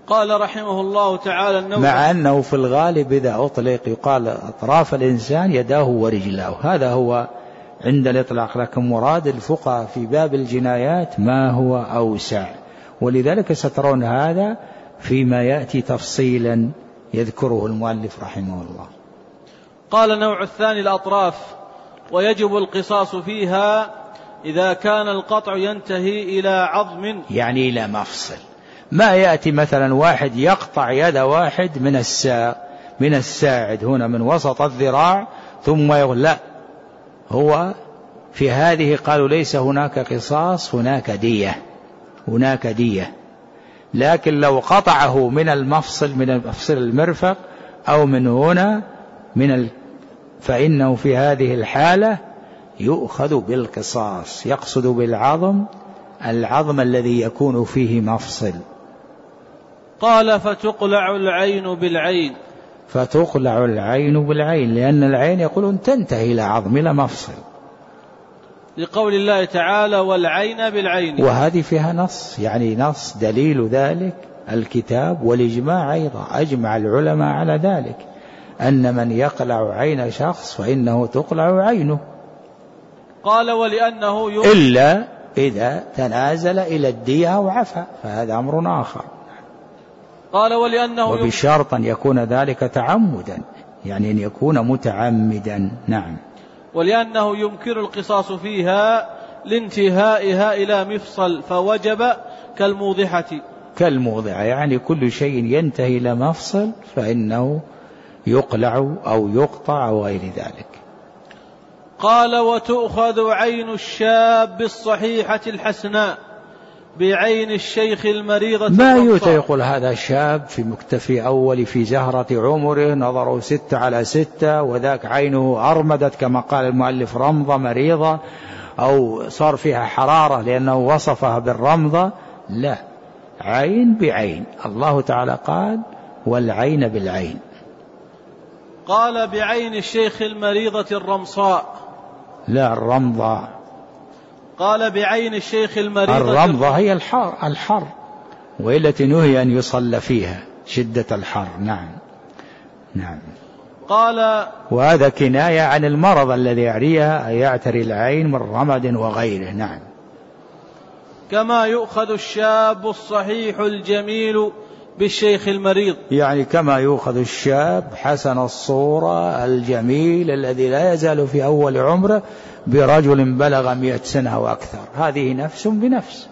قال رحمه الله تعالى النوع مع أنه في الغالب إذا أطلق يقال أطراف الإنسان يداه ورجلاه، هذا هو عند الإطلاق، لكن مراد الفقهاء في باب الجنايات ما هو أوسع، ولذلك سترون هذا فيما يأتي تفصيلا يذكره المؤلف رحمه الله. قال النوع الثاني الأطراف، ويجب القصاص فيها إذا كان القطع ينتهي إلى عظم، يعني إلى مفصل. ما يأتي مثلا واحد يقطع يد واحد من الساق من الساعد هنا من وسط الذراع ثم يقول لا، هو في هذه قالوا ليس هناك قصاص، هناك دية، هناك دية. لكن لو قطعه من المفصل من مفصل المرفق أو من هنا من ال... فإنه في هذه الحالة يؤخذ بالقصاص، يقصد بالعظم العظم الذي يكون فيه مفصل. قال فتقلع العين بالعين، فتقلع العين بالعين، لأن العين يقولون تنتهي إلى عظم إلى مفصل، لقول الله تعالى والعين بالعين، وهذه فيها نص، يعني نص دليل ذلك الكتاب والإجماع أيضا، أجمع العلماء على ذلك أن من يقلع عين شخص فإنه تقلع عينه. قال ولأنه إلا إذا تنازل إلى الدية وعفى فهذا أمر آخر. قال ولأنه وبشرط أن يكون ذلك تعمدا، يعني أن يكون متعمدا. نعم. ولأنه يمكن القصاص فيها لانتهائها إلى مفصل فوجب كالموضحة. كالموضعة يعني كل شيء ينتهي إلى مفصل فإنه يقلع أو يقطع أو غير ذلك. قال وتؤخذ عين الشاب الصحيحة الحسناء بعين الشيخ المريضة. ما يوتى يقول هذا شاب في مكتفي أول في زهرة عمره، نظره ستة على ستة، وذاك عينه أرمدت كما قال المؤلف رمضة مريضة، أو صار فيها حرارة لأنه وصفها بالرمضة. لا، عين بعين. الله تعالى قال والعين بالعين. قال بعين الشيخ المريضة الرمصاء. لا، الرمضة. قال بعين الشيخ المريضة. الرمضة هي الحر الحر والتي نهي أن يصلى فيها شدة الحر. نعم نعم. قال وهذا كناية عن المرض الذي يعريها يعتري العين من رمد وغيره. نعم. كما يؤخذ الشاب الصحيح الجميل بالشيخ المريض، يعني كما يؤخذ الشاب حسن الصورة الجميل الذي لا يزال في أول عمره برجل بلغ مئة سنة وأكثر، هذه نفس بنفس.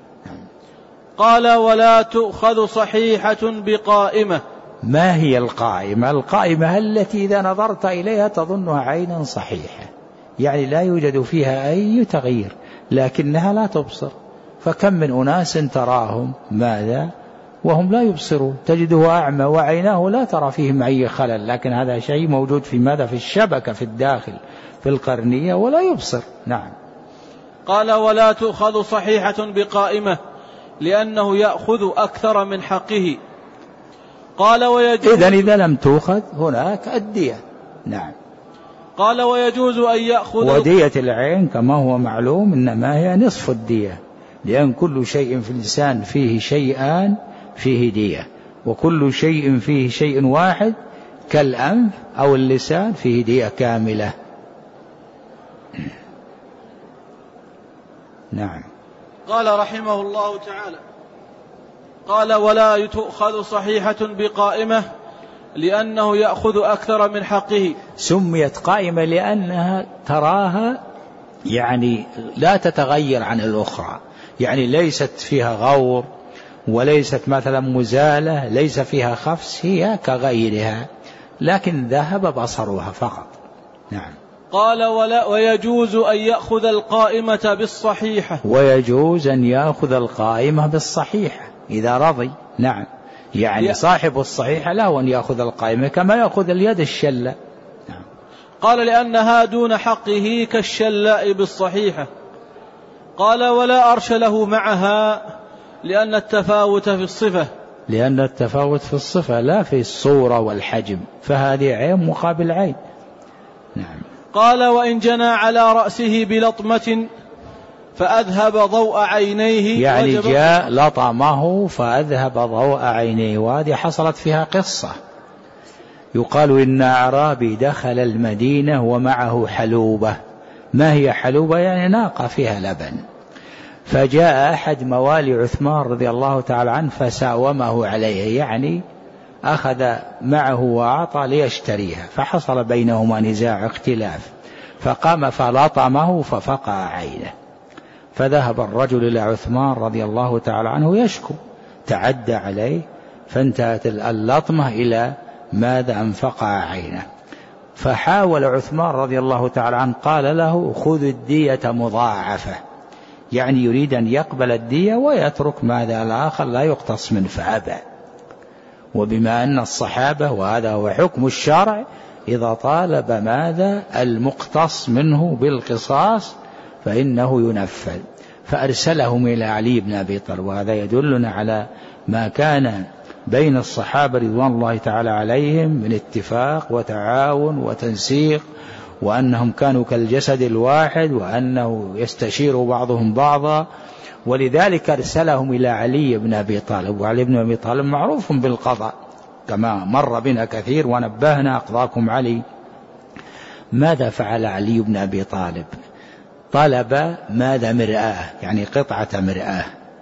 قال ولا تؤخذ صحيحة بقائمة. ما هي القائمة؟ القائمة التي إذا نظرت إليها تظنها عينا صحيحة، يعني لا يوجد فيها أي تغيير لكنها لا تبصر. فكم من أناس تراهم ماذا وهم لا يبصرون، تجده أعمى وعيناه لا ترى فيهم أي خلل، لكن هذا شيء موجود في ماذا؟ في الشبكة في الداخل في القرنية ولا يبصر. نعم. قال ولا تؤخذ صحيحة بقائمة لأنه يأخذ أكثر من حقه. قال ويجوز إذن إذا لم تؤخذ هناك الدية. نعم. قال ويجوز أن يأخذ. ودية العين كما هو معلوم إنما هي نصف الدية، لأن كل شيء في الإنسان فيه شيئان فيه دية، وكل شيء فيه شيء واحد كالأنف أو اللسان فيه دية كاملة. نعم. قال رحمه الله تعالى قال ولا تؤخذ صحيحة بقائمة لأنه يأخذ أكثر من حقه. سميت قائمة لأنها تراها يعني لا تتغير عن الأخرى، يعني ليست فيها غور وليست مثلا مزالة، ليس فيها خفس، هي كغيرها لكن ذهب بصرها فقط. نعم. قال ولا ويجوز أن يأخذ القائمة بالصحيحة. ويجوز أن يأخذ القائمة بالصحيحة إذا رضي. نعم. يعني صاحب الصحيحة له أن يأخذ القائمة كما يأخذ اليد الشلة. نعم. قال لأنها دون حقه كالشلاء بالصحيحة. قال ولا أرش له معها لأن التفاوت في الصفة. لأن التفاوت في الصفة لا في الصورة والحجم، فهذه عين مقابل عين. نعم. قال وإن جنى على رأسه بلطمة فأذهب ضوء عينيه يعني جاء لطمه فأذهب ضوء عينيه. وهذه حصلت فيها قصة، يقال إن أعرابي دخل المدينة ومعه حلوبة. ما هي حلوبة؟ يعني ناقة فيها لبن. فجاء أحد موالي عثمان رضي الله تعالى عنه فساومه عليه، يعني أخذ معه وأعطى ليشتريها، فحصل بينهما نزاع اختلاف، فقام فلطمه ففقع عينه. فذهب الرجل إلى عثمان رضي الله تعالى عنه يشكو، تعدى عليه، فانتهت اللطمة إلى ماذا؟ أن فقع عينه. فحاول عثمان رضي الله تعالى عنه، قال له خذ الدية مضاعفة، يعني يريد أن يقبل الدية ويترك ماذا الآخر لا يقتص منه، فأبى. وبما أن الصحابة، وهذا هو حكم الشرع، إذا طالب ماذا المقتص منه بالقصاص فإنه ينفذ. فأرسلهم إلى علي بن أبي طالب. وهذا يدلنا على ما كان بين الصحابة رضوان الله تعالى عليهم من اتفاق وتعاون وتنسيق، وأنهم كانوا كالجسد الواحد، وأنه يستشير بعضهم بعضا. ولذلك أرسلهم إلى علي بن أبي طالب. وعلي بن أبي طالب معروف بالقضاء كما مر بنا كثير ونبهنا أقضاكم علي. ماذا فعل علي بن أبي طالب؟ طلب ماذا؟ مرآة، يعني قطعة مرآة،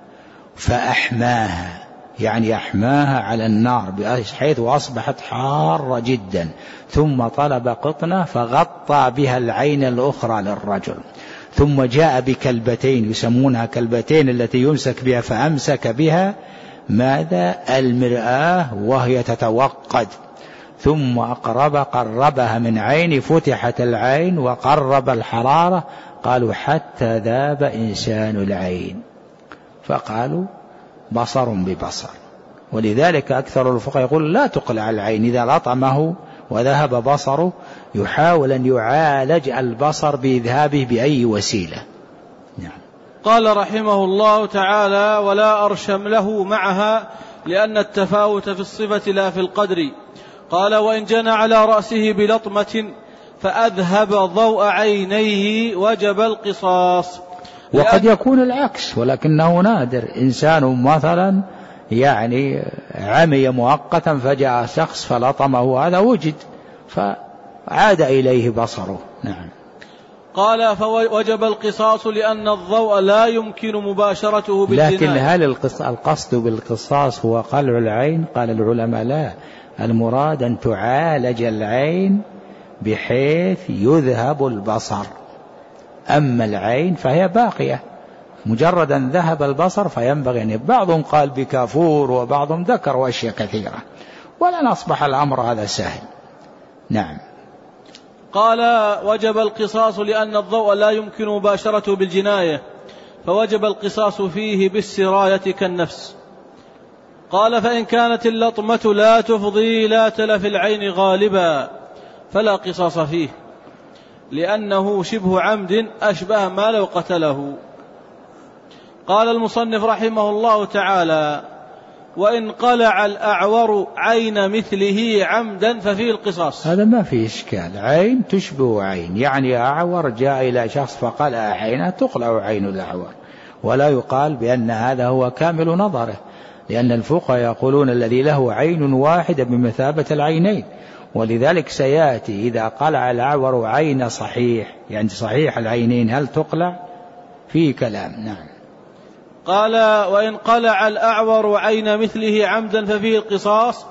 فأحماها، يعني أحماها على النار بحيث أصبحت حارة جدا، ثم طلب قطنة فغطى بها العين الأخرى للرجل، ثم جاء بكلبتين يسمونها كلبتين التي يمسك بها، فأمسك بها ماذا؟ المرآة وهي تتوقد، ثم أقرب قربها من عين، فتحت العين وقرب الحرارة، قالوا حتى ذاب إنسان العين، فقالوا بصر ببصر. ولذلك أكثر الفقهاء يقول لا تقلع العين، إذا لطمه وذهب بصره يحاول أن يعالج البصر بإذهابه بأي وسيلة. نعم. قال رحمه الله تعالى: ولا أرشم له معها، لأن التفاوت في الصفة لا في القدر. قال: وإن جنى على رأسه بلطمة فأذهب ضوء عينيه وجب القصاص. وقد يكون العكس، ولكنه نادر. إنسان مثلا يعني عمي مؤقتا فجاء شخص فلطمه، هذا وجد فعاد إليه بصره. نعم. قال: فوجب القصاص لأن الضوء لا يمكن مباشرته بالجناية. لكن هل القصد بالقصاص هو قلع العين؟ قال العلماء لا، المراد أن تعالج العين بحيث يذهب البصر، أما العين فهي باقية، مجرد أن ذهب البصر فينبغي أن، بعضهم قال بكافور وبعضهم ذكر أشياء كثيرة، ولن أصبح الأمر هذا سهل. نعم. قال: وجب القصاص لأن الضوء لا يمكن مباشرته بالجناية، فوجب القصاص فيه بالسراية كالنفس. قال: فإن كانت اللطمة لا تفضي لا تلف العين غالبا فلا قصاص فيه، لأنه شبه عمد أشبه ما لو قتله. قال المصنف رحمه الله تعالى: وإن قلع الأعور عين مثله عمدا ففيه القصاص. هذا ما فيه إشكال، عين تشبه عين، يعني أعور جاء إلى شخص فقلع عينه تقلع عين الأعور، ولا يقال بأن هذا هو كامل نظره، لأن الفقهاء يقولون الذي له عين واحدة بمثابة العينين. ولذلك سيأتي إذا قلع الأعور عين صحيح، يعني صحيح العينين، هل تقلع؟ فيه كلام. نعم. قال: وإن قلع الأعور عين مثله عمدا ففيه القصاص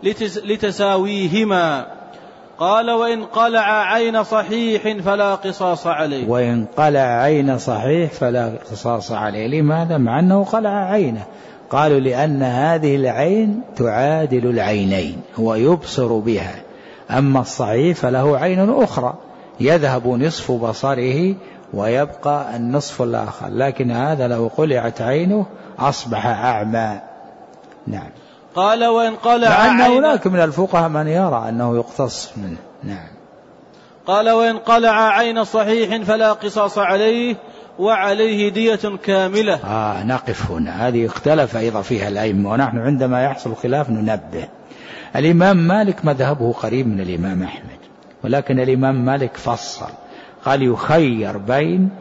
لتساويهما. قال: وإن قلع عين صحيح فلا قصاص عليه. وإن قلع عين صحيح فلا قصاص عليه. لماذا؟ مع أنه قلع عينه. قالوا لأن هذه العين تعادل العينين، هو يبصر بها، أما الصحيح فله عين أخرى يذهب نصف بصره ويبقى النصف الآخر، لكن هذا لو قلعت عينه أصبح أعمى. نعم. قال: وإن قلع لأن عين، هناك من الفقهاء من يرى أنه يقتص منه. نعم. قال: وإن قلع عين صحيح فلا قصاص عليه وعليه دية كاملة. آه نقف هنا، هذه اختلف أيضا فيها الأئمة، ونحن عندما يحصل خلاف ننبه. الإمام مالك مذهبه قريب من الإمام أحمد، ولكن الإمام مالك فصل، قال يخير بين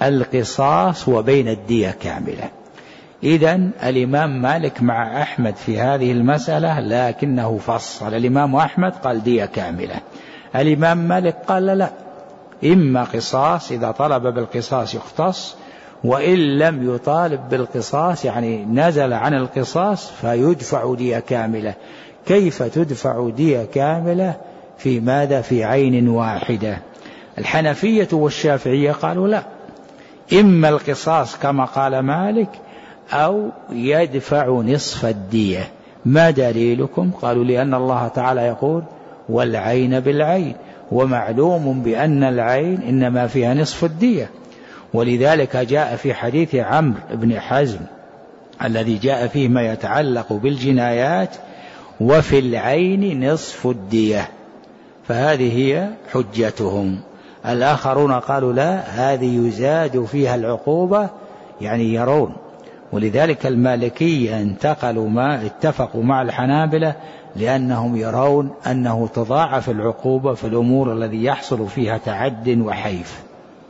القصاص وبين الدية كاملة. إذن الإمام مالك مع أحمد في هذه المسألة، لكنه فصل. الإمام أحمد قال دية كاملة، الإمام مالك قال لا، إما قصاص، إذا طلب بالقصاص يقتص، وإن لم يطالب بالقصاص يعني نزل عن القصاص فيدفع دية كاملة. كيف تدفع دية كاملة في ماذا؟ في عين واحدة. الحنفية والشافعية قالوا لا، إما القصاص كما قال مالك أو يدفع نصف الدية. ما دليلكم؟ قالوا لأن الله تعالى يقول والعين بالعين، ومعلوم بأن العين إنما فيها نصف الدية، ولذلك جاء في حديث عمرو بن حزم الذي جاء فيه ما يتعلق بالجنايات وفي العين نصف الدية، فهذه هي حجتهم. الآخرون قالوا لا، هذه يزاد فيها العقوبة، يعني يرون. ولذلك المالكية انتقلوا ما اتفقوا مع الحنابلة لأنهم يرون أنه تضاعف العقوبة في الأمور الذي يحصل فيها تعد وحيف.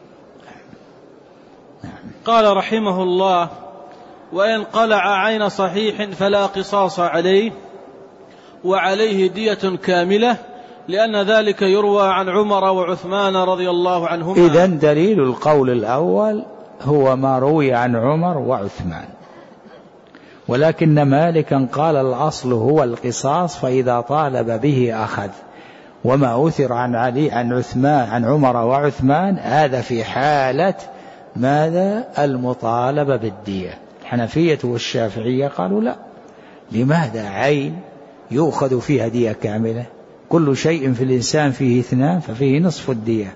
قال رحمه الله: وإن قلع عين صحيح فلا قصاص عليه وعليه دية كاملة، لأن ذلك يروى عن عمر وعثمان رضي الله عنهما. إذن دليل القول الأول هو ما روي عن عمر وعثمان، ولكن مالكا قال الأصل هو القصاص، فإذا طالب به أخذ. وما أثر عن علي عن عثمان عن عمر وعثمان هذا في حالة ماذا؟ المطالبة بالدية. الحنفية والشافعية قالوا لا، لماذا عين يؤخذ فيها دية كاملة؟ كل شيء في الإنسان فيه اثنان ففيه نصف الدية.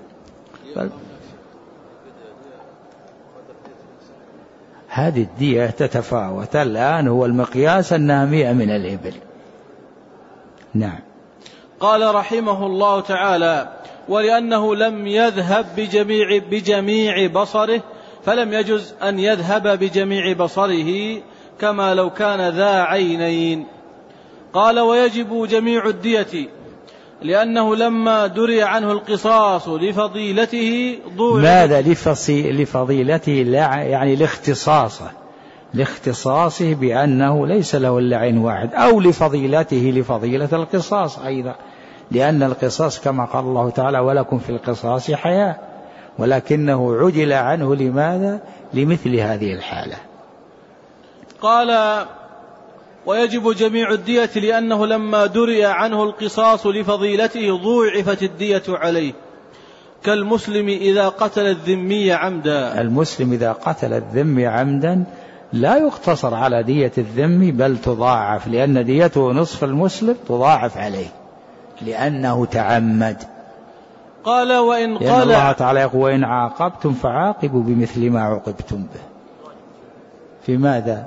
هذه الدية تتفاوت. الآن هو المقياس أنها مئة من الإبل. نعم. قال رحمه الله تعالى: ولأنه لم يذهب بجميع, بجميع بصره فلم يجز أن يذهب بجميع بصره كما لو كان ذا عينين. قال: ويجب جميع الدية لأنه لما دري عنه القصاص لفضيلته ضوع. ماذا لفضيلته؟ يعني لاختصاصه لاختصاصه بأنه ليس له إلا عين واحد، أو لفضيلته لفضيلة القصاص أيضا، لأن القصاص كما قال الله تعالى ولكم في القصاص حياة، ولكنه عجل عنه لماذا؟ لمثل هذه الحالة. قال: ويجب جميع الدية لأنه لما دري عنه القصاص لفضيلته ضوعفت الدية عليه، كالمسلم إذا قتل الذمي عمدا. المسلم إذا قتل الذمي عمدا لا يقتصر على دية الذمي بل تضاعف، لأن ديته نصف المسلم تضاعف عليه لأنه تعمد. قال: وإن قال الله تعالى يقول: وإن عاقبتم فعاقبوا بمثل ما عوقبتم به. في ماذا؟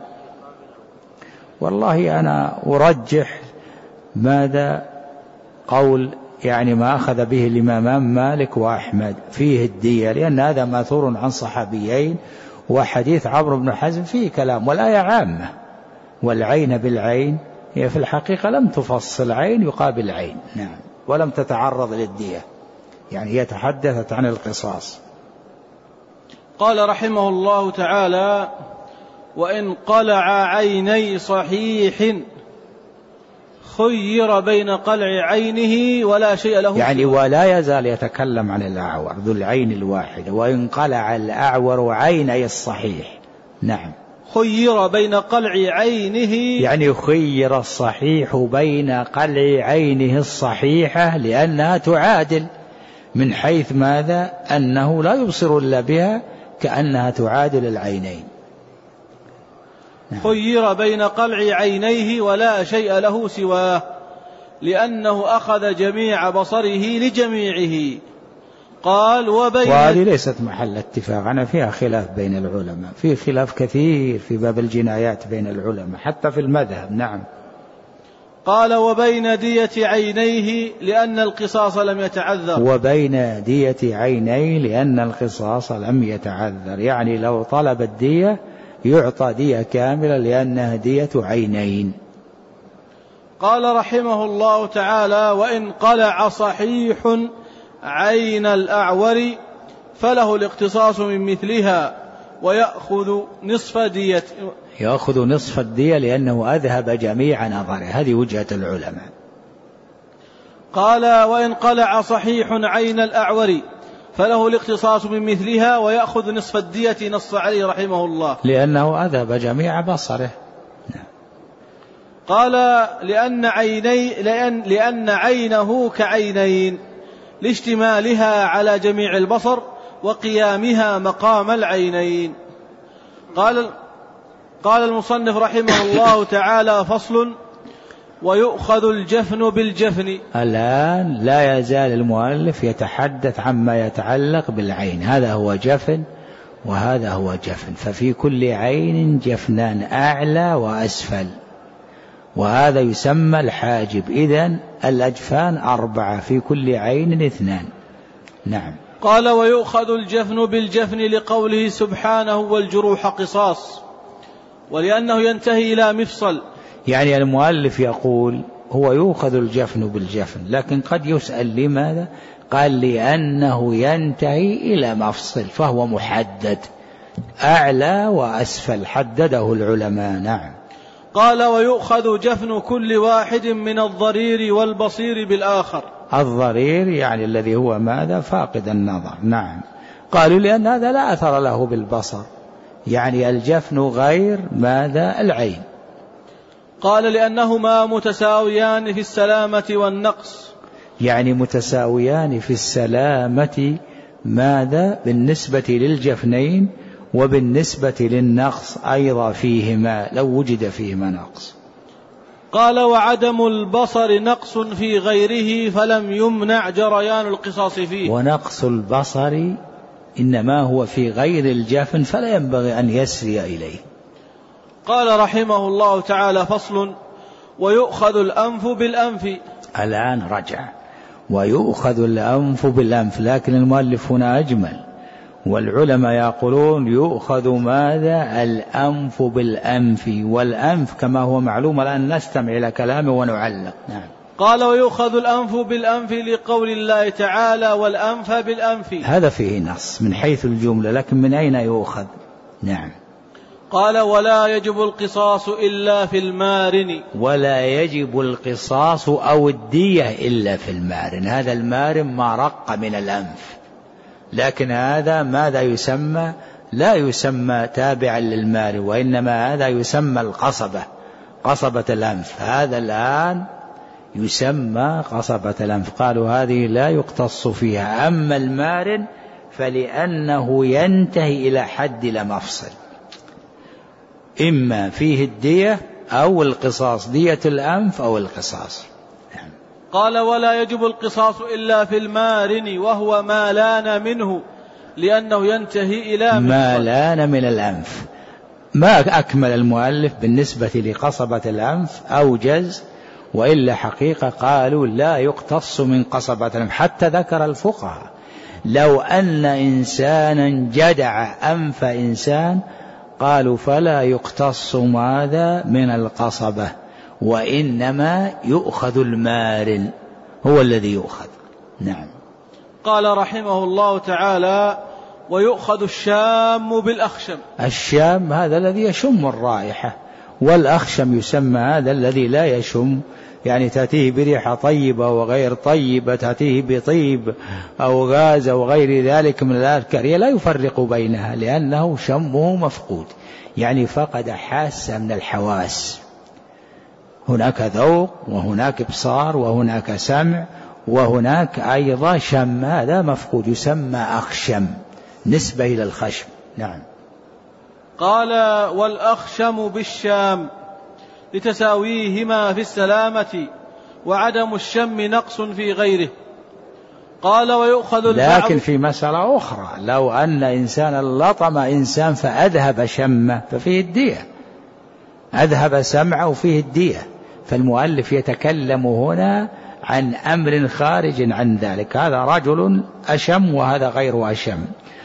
والله أنا أرجح ماذا قول يعني ما أخذ به الإمام مالك وأحمد فيه الدية، لأن هذا ماثور عن صحابيين، وحديث عمرو بن حزم فيه كلام، والآية عامة. والعين بالعين هي في الحقيقة لم تفصل عين يقابل عين، نعم، ولم تتعرض للدية، يعني هي تحدثت عن القصاص. قال رحمه الله تعالى: وإن قلع عيني صحيح خير بين قلع عينه ولا شيء له، يعني ولا يزال يتكلم عن الأعور ذو العين الواحدة. وإن قلع الأعور عيني الصحيح، نعم، خير بين قلع عينه، يعني خير الصحيح بين قلع عينه الصحيحة، لأنها تعادل من حيث ماذا؟ أنه لا يبصر إلا بها، كأنها تعادل العينين. خير بين قلع عينيه ولا شيء له سواه، لأنه أخذ جميع بصره لجميعه. قال: وبين وهذه ليست محل اتفاق، أنا فيها خلاف بين العلماء، في خلاف كثير في باب الجنايات بين العلماء حتى في المذهب. نعم. قال: وبين دية عينيه لأن القصاص لم يتعذر. وبين دية عينيه لأن القصاص لم يتعذر، يعني لو طلب الدية يعطى دية كاملة لأنها دية عينين. قال رحمه الله تعالى: وإن قلع صحيح عين الأعور فله الاقتصاص من مثلها ويأخذ نصف دية يأخذ نصف الدية لأنه أذهب جميع نظره. هذه وجهة العلماء. قال وإن قلع صحيح عين الأعور فله الاقتصاص من مثلها ويأخذ نصف الدية، نص عليه رحمه الله لأنه أذهب جميع بصره. قال لأن, عيني لأن, لأن عينه كعينين لاشتمالها على جميع البصر وقيامها مقام العينين. قال, قال المصنف رحمه الله تعالى فصل ويؤخذ الجفن بالجفن. الآن لا يزال المؤلف يتحدث عما يتعلق بالعين. هذا هو جفن وهذا هو جفن، ففي كل عين جفنان أعلى وأسفل، وهذا يسمى الحاجب. إذن الأجفان أربعة، في كل عين اثنان. نعم. قال ويؤخذ الجفن بالجفن لقوله سبحانه والجروح قصاص، ولأنه ينتهي إلى مفصل. يعني المؤلف يقول هو يؤخذ الجفن بالجفن، لكن قد يسأل لماذا؟ قال لأنه ينتهي إلى مفصل، فهو محدد أعلى وأسفل، حدده العلماء. نعم. قال ويؤخذ جفن كل واحد من الضرير والبصير بالآخر. الضرير يعني الذي هو ماذا؟ فاقد النظر. نعم. قالوا لأن هذا لا أثر له بالبصر، يعني الجفن غير ماذا؟ العين. قال لأنهما متساويان في السلامة والنقص، يعني متساويان في السلامة ماذا؟ بالنسبة للجفنين، وبالنسبة للنقص أيضا فيهما لو وجد فيهما نقص. قال وعدم البصر نقص في غيره فلم يمنع جريان القصاص فيه. ونقص البصر إنما هو في غير الجفن فلا ينبغي أن يسري إليه. قال رحمه الله تعالى فصل ويؤخذ الأنف بالأنف. الآن رجع ويؤخذ الأنف بالأنف، لكن المؤلف هنا أجمل، والعلماء يقولون يؤخذ ماذا؟ الأنف بالأنف، والأنف كما هو معلوم. الآن نستمع إلى كلامه ونعلق. نعم. قال ويؤخذ الأنف بالأنف لقول الله تعالى والأنف بالأنف. هذا فيه نص من حيث الجملة، لكن من أين يؤخذ؟ نعم. قال ولا يجب القصاص إلا في المارن. ولا يجب القصاص أو الدية إلا في المارن. هذا المارن ما رق من الأنف، لكن هذا ماذا يسمى؟ لا يسمى تابعا للمارن، وإنما هذا يسمى القصبة، قصبة الأنف. هذا الآن يسمى قصبة الأنف. قالوا هذه لا يقتص فيها. أما المارن فلأنه ينتهي إلى حد المفصل، إما فيه الدية أو القصاص، دية الأنف أو القصاص. نعم. قال ولا يجب القصاص إلا في المارن وهو ما لان منه، لأنه ينتهي إلى ما لان من الأنف. ما أكمل المؤلف بالنسبة لقصبة الأنف أوجز، وإلا حقيقة قالوا لا يقتص من قصبة الأنف. حتى ذكر الفقهاء لو أن إنسانا جدع أنف إنسان قالوا فلا يقتص ماذا؟ من القصبة، وإنما يؤخذ المارن، هو الذي يؤخذ. نعم. قال رحمه الله تعالى ويؤخذ الشام بالأخشم. الشام هذا الذي يشم الرائحة، والأخشم يسمى هذا الذي لا يشم، يعني تأتيه بريحة طيبة وغير طيبة، تأتيه بطيب أو غاز أو غير ذلك من الأذكار، لا يفرق بينها لأنه شمه مفقود، يعني فقد حاسة من الحواس. هناك ذوق وهناك إبصار وهناك سمع وهناك أيضا شم، هذا مفقود يسمى أخشم، نسبة إلى الخشم. نعم. قال والأخشم بالشام لتساويهما في السلامة وعدم الشم نقص في غيره. قال ويؤخذ البعض. لكن في مسألة أخرى، لو أن إنسانا لطم إنسان فأذهب شمه ففيه الدية، أذهب سمعه فيه الدية. فالمؤلف يتكلم هنا عن أمر خارج عن ذلك، هذا رجل أشم وهذا غير أشم،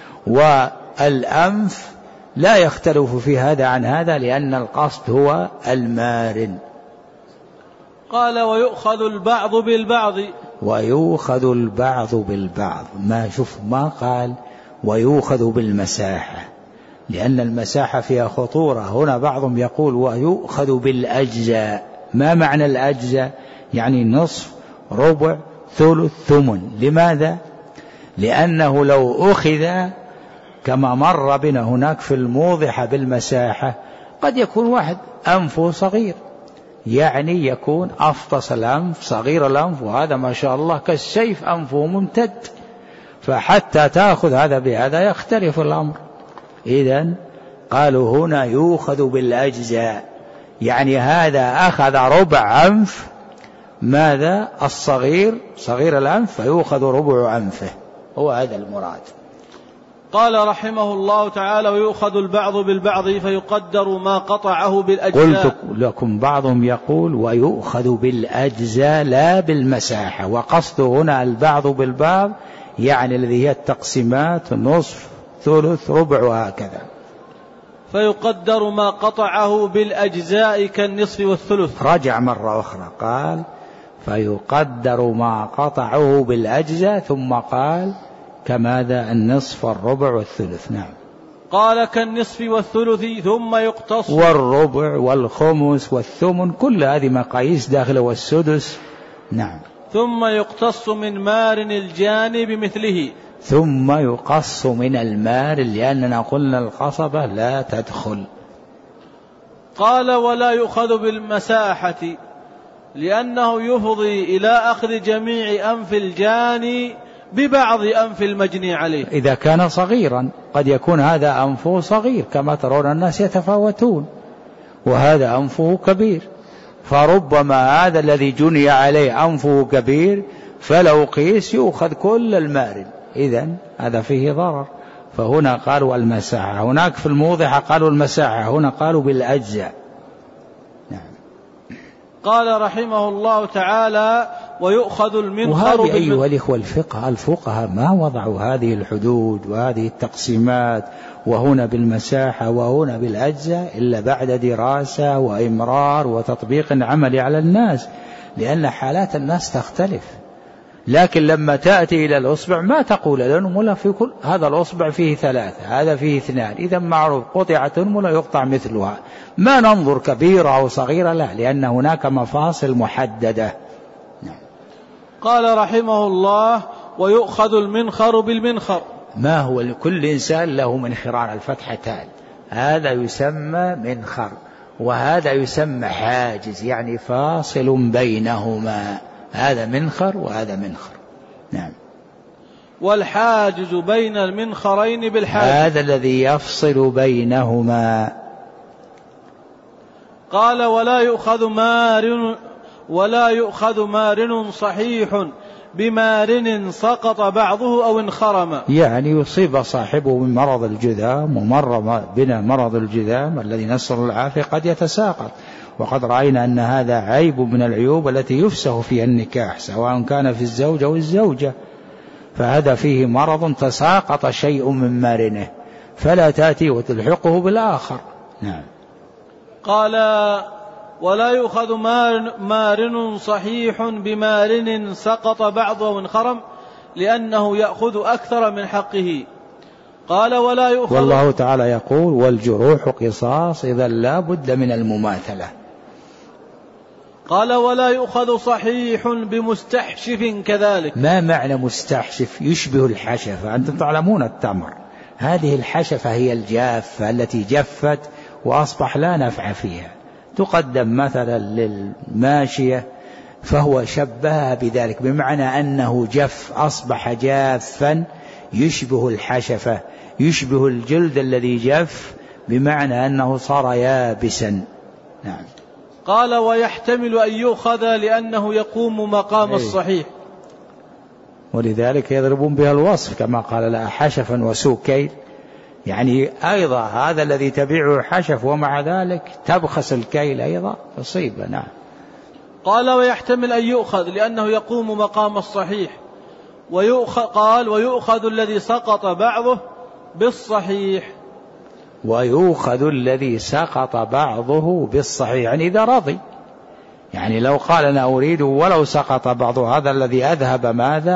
والأنف لا يختلف في هذا عن هذا لأن القصد هو المارن. قال ويؤخذ البعض بالبعض. ويؤخذ البعض بالبعض، ما شوف ما قال ويؤخذ بالمساحة، لأن المساحة فيها خطورة. هنا بعضهم يقول ويؤخذ بالأجزاء. ما معنى الأجزاء؟ يعني نصف، ربع، ثلث، ثمن. لماذا؟ لأنه لو أخذ كما مر بنا هناك في الموضحة بالمساحة، قد يكون واحد أنفه صغير، يعني يكون أفطس الأنف، صغير الأنف، وهذا ما شاء الله كالسيف أنفه ممتد، فحتى تأخذ هذا بهذا يختلف الأمر. إذن قالوا هنا يؤخذ بالأجزاء، يعني هذا أخذ ربع أنف ماذا الصغير صغير الأنف فيؤخذ ربع أنفه، هو هذا المراد. قال رحمه الله تعالى ويؤخذ البعض بالبعض فيقدر ما قطعه بالأجزاء. قلت لكم بعضهم يقول ويؤخذ بالأجزاء لا بالمساحة، وقصده هنا البعض بالبعض يعني الذي هي التقسيمات، نصف، ثلث، ربع، وهكذا. فيقدر ما قطعه بالأجزاء كالنصف والثلث. رجع مرة أخرى قال فيقدر ما قطعه بالأجزاء، ثم قال كماذا النصف والربع والثلث. نعم. قال كالنصف والثلث ثم يقتص. والربع والخمس والثمن كل هذه مقاييس داخله، والسدس. نعم. ثم يقتص من مار الجانب مثله. ثم يقص من المار، لأننا قلنا القصبة لا تدخل. قال ولا يؤخذ بالمساحة لأنه يفضي إلى أخذ جميع أنف الجاني ببعض أنف المجني عليه. إذا كان صغيرا قد يكون هذا أنفه صغير كما ترون الناس يتفاوتون، وهذا أنفه كبير، فربما هذا الذي جني عليه أنفه كبير فلو قيس يؤخذ كل المارد، إذن هذا فيه ضرر. فهنا قالوا المساحة، هناك في الموضحة قالوا المساحة، هنا قالوا بالأجزاء. نعم. قال رحمه الله تعالى ويؤخذ المنخر. وهذه أيها الإخوة الفقه الفقهاء ما وضعوا هذه الحدود وهذه التقسيمات، وهنا بالمساحة وهنا بالأجزاء، إلا بعد دراسة وإمرار وتطبيق عملي على الناس، لأن حالات الناس تختلف. لكن لما تأتي إلى الأصبع ما تقول الأنملة في كل هذا الأصبع فيه ثلاثة، هذا فيه اثنان، إذا معروف قطعت أنملة يقطع مثلها، ما ننظر كبيرة أو صغيرة، لا، لأن هناك مفاصل محددة. نعم. قال رحمه الله ويؤخذ المنخر بالمنخر. ما هو لكل إنسان له منخران الفتحتان، هذا يسمى منخر وهذا يسمى حاجز، يعني فاصل بينهما، هذا منخر وهذا منخر. نعم. والحاجز بين المنخرين بالحاجز، هذا الذي يفصل بينهما. قال ولا يؤخذ مارن ولا يؤخذ مارن صحيح بمارن سقط بعضه أو انخرم، يعني يصيب صاحبه من مرض الجذام، ومر بنا مرض الجذام الذي نسأل العافية قد يتساقط، وقد رأينا أن هذا عيب من العيوب التي يفسخ فيها النكاح سواء كان في الزوج أو الزوجة، فهذا فيه مرض تساقط شيء من مارنه فلا تأتي وتلحقه بالآخر. نعم. قال ولا يؤخذ مارن صحيح بمارن سقط بعضه وانخرم لأنه يأخذ أكثر من حقه. قال ولا يؤخذ. والله تعالى يقول والجروح قصاص إذا لا بد من المماثلة. قال ولا يؤخذ صحيح بمستحشف كذلك. ما معنى مستحشف؟ يشبه الحشفة. أنتم تعلمون التمر، هذه الحشفة هي الجافة التي جفت وأصبح لا نفع فيها، تقدم مثلا للماشية فهو شبهها بذلك، بمعنى أنه جف أصبح جافا يشبه الحشفة، يشبه الجلد الذي جف، بمعنى أنه صار يابسا. نعم. قال ويحتمل أن يؤخذ لأنه يقوم مقام أيه. الصحيح، ولذلك يضربون بها الوصف كما قال لا حشفا وسوء كيل، يعني أيضا هذا الذي تبيعه حشف ومع ذلك تبخس الكيل أيضا تصيبه. نعم. قال ويحتمل أن يؤخذ لأنه يقوم مقام الصحيح، ويؤخذ قال ويؤخذ الذي سقط بعضه بالصحيح. ويؤخذ الذي سقط بعضه بالصحيح، يعني إذا رضي، يعني لو قال أنا أريد ولو سقط بعضه، هذا الذي أذهب ماذا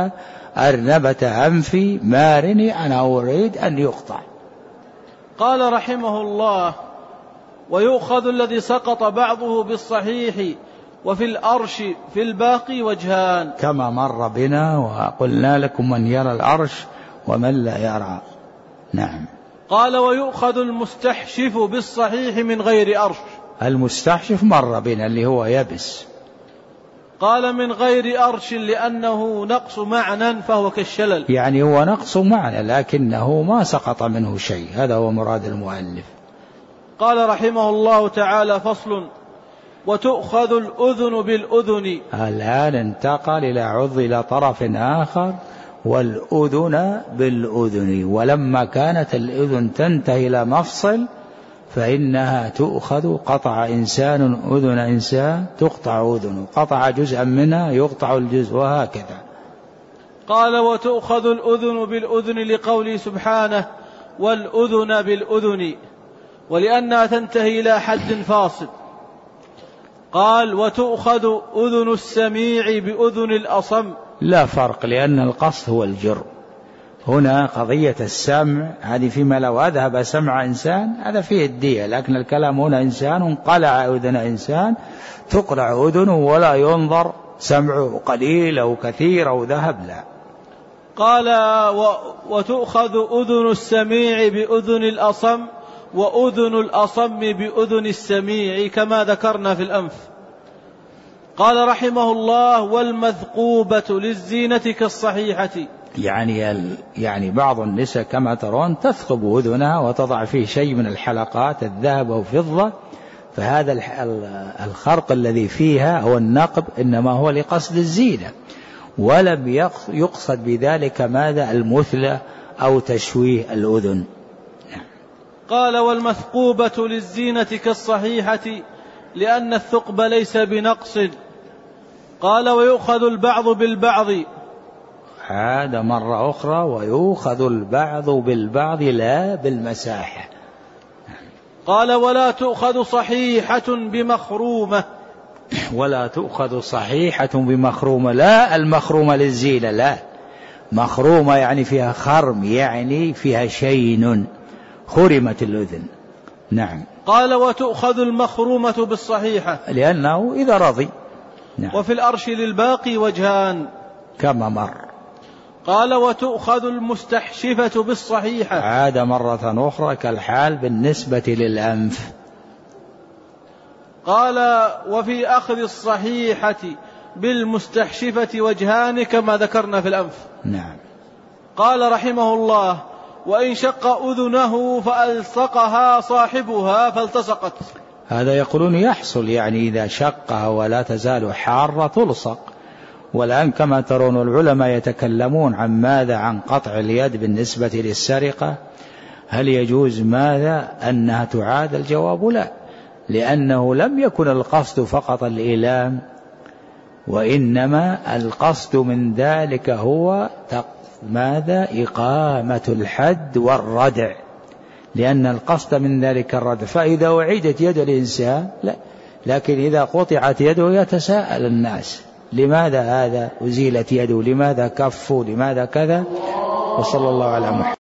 أرنبة أنفي مارني أنا أريد أن يقطع. قال رحمه الله: ويؤخذ الذي سقط بعضه بالصحيح وفي الأرش في الباقي وجهان، كما مر بنا وقلنا لكم من يرى الأرش ومن لا يرى. نعم. قال: ويؤخذ المستحشف بالصحيح من غير أرش. المستحشف مر بنا اللي هو يبس. قال: من غير أرش لأنه نقص معنى فهو كالشلل، يعني هو نقص معنى لكنه ما سقط منه شيء، هذا هو مراد المؤلف. قال رحمه الله تعالى: فصل: وتؤخذ الأذن بالأذن. الآن انتقل إلى عض إلى طرف آخر، والأذن بالأذن، ولما كانت الأذن تنتهي إلى مفصل فإنها تؤخذ. قطع إنسان أذن إنسان تقطع أذنه، قطع جزءا منها يقطع الجزء، وهكذا. قال: وتؤخذ الأذن بالأذن لقوله سبحانه: والأذن بالأذن، ولأنها تنتهي إلى حد فاصل. قال: وتؤخذ أذن السميع بأذن الأصم. لا فرق، لأن القصد هو الجر. هنا قضية السمع هذه فيما لو أذهب سمع إنسان هذا فيه الدية، لكن الكلام هنا إنسان قلع أذن إنسان تقلع أذنه ولا ينظر سمعه قليل أو كثير أو ذهب، لا. قال: وتؤخذ أذن السميع بأذن الأصم، وأذن الأصم بأذن السميع، كما ذكرنا في الأنف. قال رحمه الله: والمثقوبة للزينة كالصحيحة. يعني يعني بعض النساء كما ترون تثقب أذنها وتضع فيه شيء من الحلقات الذهب أو فضة، فهذا الخرق الذي فيها هو النقب، إنما هو لقصد الزينة، ولم يقصد بذلك ماذا؟ المثلى أو تشويه الأذن. قال: والمثقوبة للزينة كالصحيحة لأن الثقب ليس بنقص. قال: ويؤخذ البعض بالبعض. عاد مرة أخرى: ويؤخذ البعض بالبعض لا بالمساحة. قال: ولا تؤخذ صحيحة بمخرومة. ولا تؤخذ صحيحة بمخرومة، لا المخرومة للزينة، لا، مخرومة يعني فيها خرم، يعني فيها شين، خرمت الأذن. نعم. قال: وتؤخذ المخرومة بالصحيحة لأنه إذا رضي. نعم. وفي الأرش للباقي وجهان، كما مر. قال: وتؤخذ المستحشفة بالصحيحة. عاد مرة أخرى كالحال بالنسبة للأنف. قال: وفي أخذ الصحيحة بالمستحشفة وجهان، كما ذكرنا في الأنف. نعم. قال رحمه الله: وإن شق أذنه فألصقها صاحبها فالتصقت. هذا يقولون يحصل، يعني إذا شقها ولا تزال حارة تلصق. والآن كما ترون العلماء يتكلمون عن ماذا؟ عن قطع اليد بالنسبة للسرقة، هل يجوز ماذا؟ أنها تعاد؟ الجواب لا، لأنه لم يكن القصد فقط الإيلام، وإنما القصد من ذلك هو ماذا؟ إقامة الحد والردع، لأن القصد من ذلك الردع. فإذا أعيدت يد الإنسان لا، لكن إذا قطعت يده يتساءل الناس: لماذا هذا أزيلت يده؟ لماذا كفه؟ لماذا كذا؟ وصلى الله على محمد.